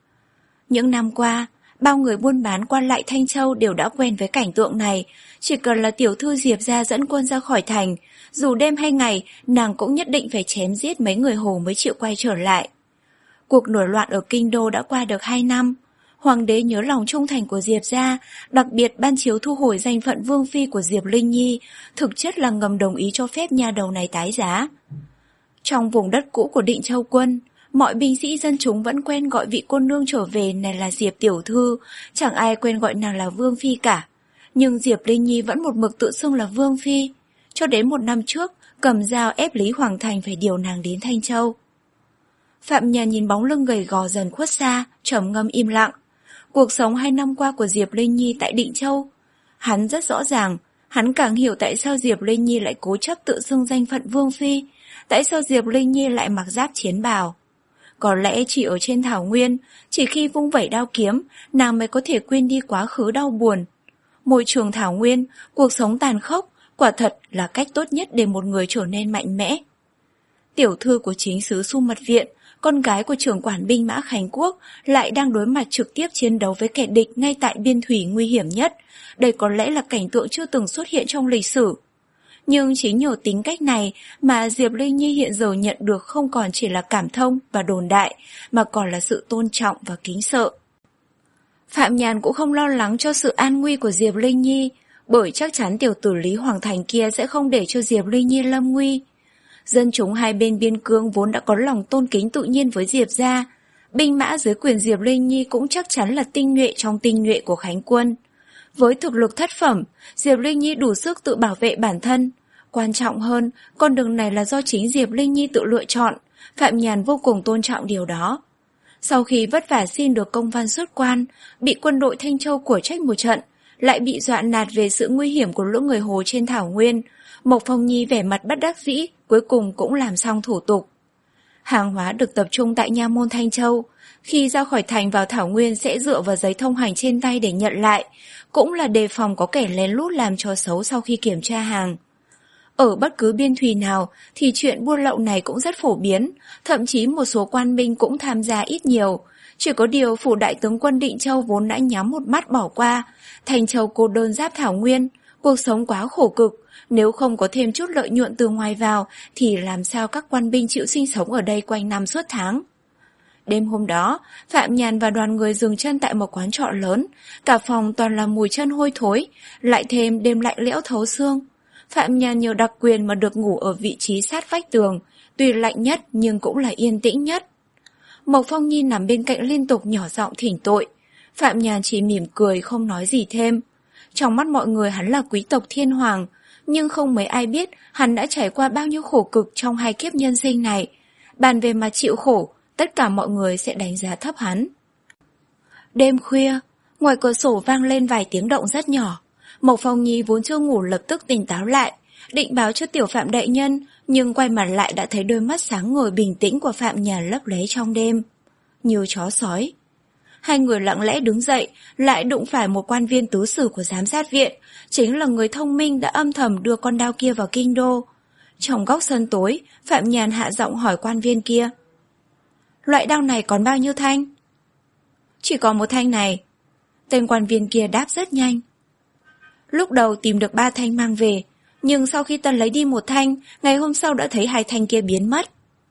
Những năm qua, bao người buôn bán qua lại Thanh Châu đều đã quen với cảnh tượng này. Chỉ cần là tiểu thư Diệp gia dẫn quân ra khỏi thành, dù đêm hay ngày, nàng cũng nhất định phải chém giết mấy người Hồ mới chịu quay trở lại. Cuộc nổi loạn ở Kinh Đô đã qua được hai năm. Hoàng đế nhớ lòng trung thành của Diệp gia, đặc biệt ban chiếu thu hồi danh phận vương phi của Diệp Linh Nhi, thực chất là ngầm đồng ý cho phép nha đầu này tái giá. Trong vùng đất cũ của Định Châu Quân, mọi binh sĩ dân chúng vẫn quen gọi vị cô nương trở về này là Diệp tiểu thư, chẳng ai quên gọi nàng là Vương Phi cả. Nhưng Diệp Linh Nhi vẫn một mực tự xưng là Vương Phi, cho đến một năm trước, cầm dao ép Lý Hoàng Thành phải điều nàng đến Thanh Châu. Phạm Nhàn nhìn bóng lưng gầy gò dần khuất xa, trầm ngâm im lặng. Cuộc sống hai năm qua của Diệp Linh Nhi tại Định Châu, hắn rất rõ ràng, hắn càng hiểu tại sao Diệp Linh Nhi lại cố chấp tự xưng danh phận Vương Phi, tại sao Diệp Linh Nhi lại mặc giáp chiến bào. Có lẽ chỉ ở trên Thảo Nguyên, chỉ khi vung vẩy đao kiếm, nàng mới có thể quên đi quá khứ đau buồn. Môi trường Thảo Nguyên, cuộc sống tàn khốc, quả thật là cách tốt nhất để một người trở nên mạnh mẽ. Tiểu thư của chính xứ Xu Mật Viện, con gái của trưởng quản binh mã Khánh Quốc, lại đang đối mặt trực tiếp chiến đấu với kẻ địch ngay tại biên thủy nguy hiểm nhất. Đây có lẽ là cảnh tượng chưa từng xuất hiện trong lịch sử. Nhưng chính nhờ tính cách này mà Diệp Linh Nhi hiện giờ nhận được không còn chỉ là cảm thông và đồn đại, mà còn là sự tôn trọng và kính sợ. Phạm Nhàn cũng không lo lắng cho sự an nguy của Diệp Linh Nhi, bởi chắc chắn tiểu tử Lý Hoàng Thành kia sẽ không để cho Diệp Linh Nhi lâm nguy. Dân chúng hai bên biên cương vốn đã có lòng tôn kính tự nhiên với Diệp gia, binh mã dưới quyền Diệp Linh Nhi cũng chắc chắn là tinh nhuệ trong tinh nhuệ của Khánh quân. Với thực lực thất phẩm, Diệp Linh Nhi đủ sức tự bảo vệ bản thân. Quan trọng hơn, con đường này là do chính Diệp Linh Nhi tự lựa chọn, Phạm Nhàn vô cùng tôn trọng điều đó. Sau khi vất vả xin được công văn xuất quan, bị quân đội Thanh Châu của trách một trận, lại bị dọa nạt về sự nguy hiểm của lũ người Hồ trên thảo nguyên, Mộc Phong Nhi vẻ mặt bất đắc dĩ, cuối cùng cũng làm xong thủ tục. Hàng hóa được tập trung tại nha môn Thanh Châu, khi ra khỏi thành vào thảo nguyên sẽ dựa vào giấy thông hành trên tay để nhận lại, cũng là đề phòng có kẻ lén lút làm trò xấu sau khi kiểm tra hàng. Ở bất cứ biên thùy nào thì chuyện buôn lậu này cũng rất phổ biến, thậm chí một số quan binh cũng tham gia ít nhiều. Chỉ có điều phủ đại tướng quân Định Châu vốn đã nhắm một mắt bỏ qua, Thanh Châu cô đơn giáp thảo nguyên, cuộc sống quá khổ cực, nếu không có thêm chút lợi nhuận từ ngoài vào thì làm sao các quan binh chịu sinh sống ở đây quanh năm suốt tháng. Đêm hôm đó, Phạm Nhàn và đoàn người dừng chân tại một quán trọ lớn, cả phòng toàn là mùi chân hôi thối, lại thêm đêm lạnh lẽo thấu xương. Phạm Nhàn nhờ đặc quyền mà được ngủ ở vị trí sát vách tường, tuy lạnh nhất nhưng cũng là yên tĩnh nhất. Mộc Phong Nhi nằm bên cạnh liên tục nhỏ giọng thỉnh tội, Phạm Nhàn chỉ mỉm cười không nói gì thêm. Trong mắt mọi người hắn là quý tộc thiên hoàng, nhưng không mấy ai biết hắn đã trải qua bao nhiêu khổ cực trong hai kiếp nhân sinh này. Bàn về mặt chịu khổ, tất cả mọi người sẽ đánh giá thấp hắn. Đêm khuya, ngoài cửa sổ vang lên vài tiếng động rất nhỏ. Mộc Phong Nhi vốn chưa ngủ lập tức tỉnh táo lại, định báo cho tiểu Phạm đại nhân, nhưng quay mặt lại đã thấy đôi mắt sáng ngời bình tĩnh của Phạm Nhàn lấp lé trong đêm, như chó sói. Hai người lặng lẽ đứng dậy, lại đụng phải một quan viên tứ sử của giám sát viện, chính là người thông minh đã âm thầm đưa con dao kia vào kinh đô. Trong góc sân tối, Phạm Nhàn hạ giọng hỏi quan viên kia. Loại đao này còn bao nhiêu thanh? Chỉ có một thanh này. Tên quan viên kia đáp rất nhanh. Lúc đầu tìm được ba thanh mang về, nhưng sau khi ta lấy đi một thanh, ngày hôm sau đã thấy hai thanh kia biến mất.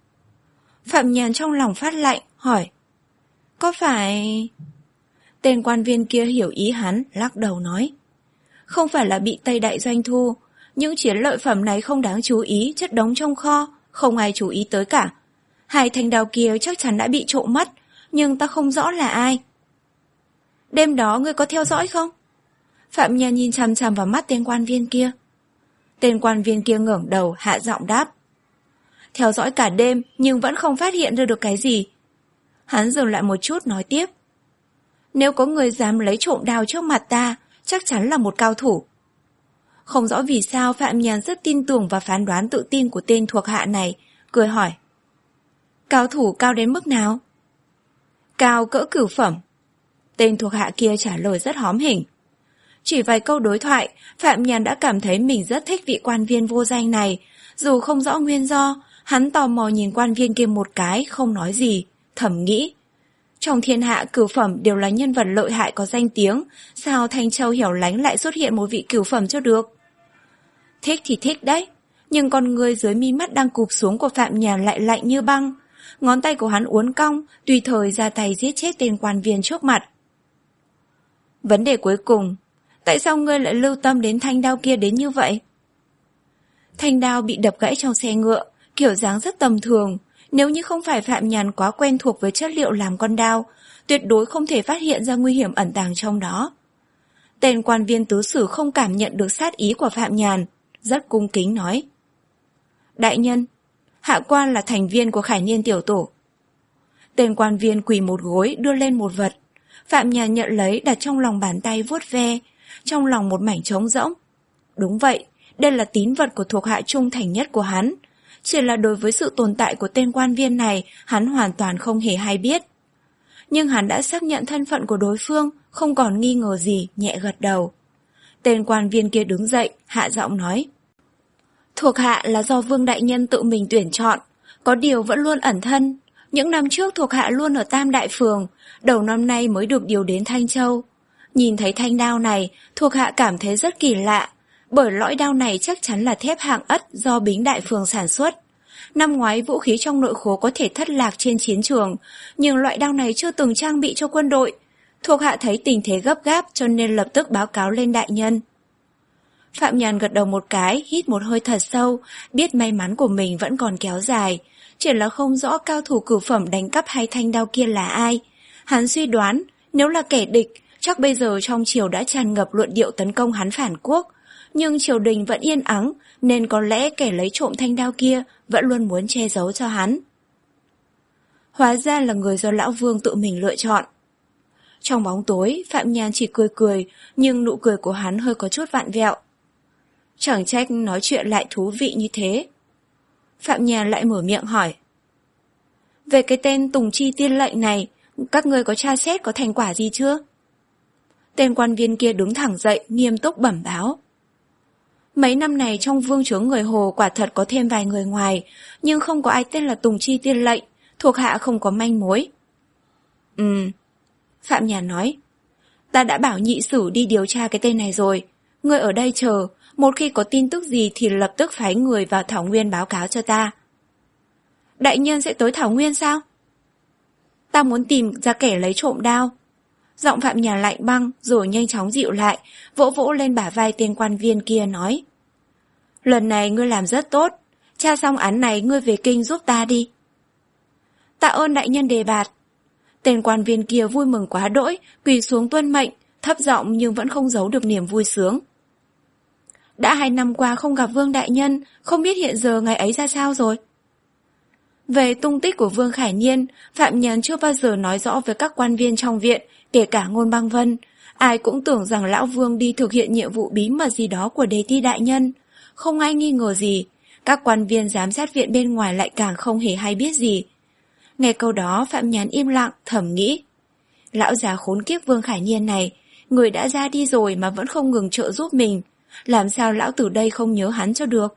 Phạm Nhàn trong lòng phát lạnh, hỏi. Có phải... Tên quan viên kia hiểu ý hắn, lắc đầu nói. Không phải là bị Tây Đại Doanh thu, những chiến lợi phẩm này không đáng chú ý, chất đống trong kho, không ai chú ý tới cả. Hai thanh đao kia chắc chắn đã bị trộm mất, nhưng ta không rõ là ai. Đêm đó ngươi có theo dõi không? Phạm Nhàn nhìn chằm chằm vào mắt tên quan viên kia. Tên quan viên kia ngẩng đầu, hạ giọng đáp. Theo dõi cả đêm, nhưng vẫn không phát hiện ra được cái gì. Hắn dừng lại một chút nói tiếp. Nếu có người dám lấy trộm đao trước mặt ta, chắc chắn là một cao thủ. Không rõ vì sao Phạm Nhàn rất tin tưởng và phán đoán tự tin của tên thuộc hạ này, cười hỏi. Cao thủ cao đến mức nào? Cao cỡ cửu phẩm. Tên thuộc hạ kia trả lời rất hóm hỉnh. Chỉ vài câu đối thoại, Phạm Nhàn đã cảm thấy mình rất thích vị quan viên vô danh này. Dù không rõ nguyên do, hắn tò mò nhìn quan viên kia một cái, không nói gì, thầm nghĩ. Trong thiên hạ cửu phẩm đều là nhân vật lợi hại có danh tiếng, sao Thanh Châu hẻo lánh lại xuất hiện một vị cửu phẩm cho được? Thích thì thích đấy, nhưng con người dưới mi mắt đang cụp xuống của Phạm Nhàn lại lạnh như băng. Ngón tay của hắn uốn cong, tùy thời ra tay giết chết tên quan viên trước mặt. Vấn đề cuối cùng, tại sao ngươi lại lưu tâm đến thanh đao kia đến như vậy? Thanh đao bị đập gãy trong xe ngựa, kiểu dáng rất tầm thường. Nếu như không phải Phạm Nhàn quá quen thuộc với chất liệu làm con đao, tuyệt đối không thể phát hiện ra nguy hiểm ẩn tàng trong đó. Tên quan viên tứ sử không cảm nhận được sát ý của Phạm Nhàn, rất cung kính nói. Đại nhân, hạ quan là thành viên của Khải Niên tiểu tổ. Tên quan viên quỳ một gối đưa lên một vật. Phạm Nhàn nhận lấy đặt trong lòng bàn tay vuốt ve, trong lòng một mảnh trống rỗng. Đúng vậy, đây là tín vật của thuộc hạ trung thành nhất của hắn. Chỉ là đối với sự tồn tại của tên quan viên này, hắn hoàn toàn không hề hay biết. Nhưng hắn đã xác nhận thân phận của đối phương, không còn nghi ngờ gì, nhẹ gật đầu. Tên quan viên kia đứng dậy, hạ giọng nói. Thuộc hạ là do Vương Đại Nhân tự mình tuyển chọn, có điều vẫn luôn ẩn thân. Những năm trước thuộc hạ luôn ở Tam Đại Phường, đầu năm nay mới được điều đến Thanh Châu. Nhìn thấy thanh đao này, thuộc hạ cảm thấy rất kỳ lạ. bởi lõi đao này chắc chắn là thép hạng ất do Bính Đại Phường sản xuất. Năm ngoái vũ khí trong nội khố có thể thất lạc trên chiến trường, nhưng loại đao này chưa từng trang bị cho quân đội. Thuộc hạ thấy tình thế gấp gáp cho nên lập tức báo cáo lên đại nhân. Phạm Nhàn gật đầu một cái, hít một hơi thật sâu, biết may mắn của mình vẫn còn kéo dài, chỉ là không rõ cao thủ cửu phẩm đánh cắp hai thanh đao kia là ai. Hắn suy đoán, nếu là kẻ địch, chắc bây giờ trong triều đã tràn ngập luận điệu tấn công hắn phản quốc, nhưng triều đình vẫn yên ắng, nên có lẽ kẻ lấy trộm thanh đao kia vẫn luôn muốn che giấu cho hắn. Hóa ra là người do Lão Vương tự mình lựa chọn. Trong bóng tối, Phạm Nhàn chỉ cười cười, nhưng nụ cười của hắn hơi có chút vặn vẹo. Chẳng trách nói chuyện lại thú vị như thế. Phạm Nhàn lại mở miệng hỏi. Về cái tên Tùng Chi Tiên Lệnh này, các ngươi có tra xét có thành quả gì chưa? Tên quan viên kia đứng thẳng dậy, nghiêm túc bẩm báo. Mấy năm này trong vương chướng người Hồ quả thật có thêm vài người ngoài, nhưng không có ai tên là Tùng Chi Tiên Lệnh, thuộc hạ không có manh mối. Ừm, Phạm Nhàn nói. Ta đã bảo nhị sử đi điều tra cái tên này rồi. Ngươi ở đây chờ, một khi có tin tức gì thì lập tức phái người vào Thảo Nguyên báo cáo cho ta. Đại nhân sẽ tới Thảo Nguyên sao? Ta muốn tìm ra kẻ lấy trộm đao. Giọng Phạm Nhàn lạnh băng rồi nhanh chóng dịu lại, vỗ vỗ lên bả vai tên quan viên kia nói. Lần này ngươi làm rất tốt, tra xong án này ngươi về kinh giúp ta đi. Tạ ơn đại nhân đề bạt. Tên quan viên kia vui mừng quá đỗi, quỳ xuống tuân mệnh, thấp giọng nhưng vẫn không giấu được niềm vui sướng. Đã hai năm qua không gặp Vương đại nhân, không biết hiện giờ ngày ấy ra sao rồi. Về tung tích của Vương Khải Niên, Phạm Nhàn chưa bao giờ nói rõ với các quan viên trong viện, kể cả Ngôn Băng Vân. Ai cũng tưởng rằng Lão Vương đi thực hiện nhiệm vụ bí mật gì đó của Đề Ti đại nhân. Không ai nghi ngờ gì, các quan viên giám sát viện bên ngoài lại càng không hề hay biết gì. Nghe câu đó Phạm Nhàn im lặng, thầm nghĩ. Lão già khốn kiếp Vương Khải Niên này, người đã ra đi rồi mà vẫn không ngừng trợ giúp mình. Làm sao lão tử đây không nhớ hắn cho được?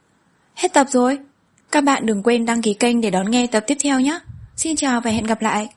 Hết tập rồi. Các bạn đừng quên đăng ký kênh để đón nghe tập tiếp theo nhé. Xin chào và hẹn gặp lại.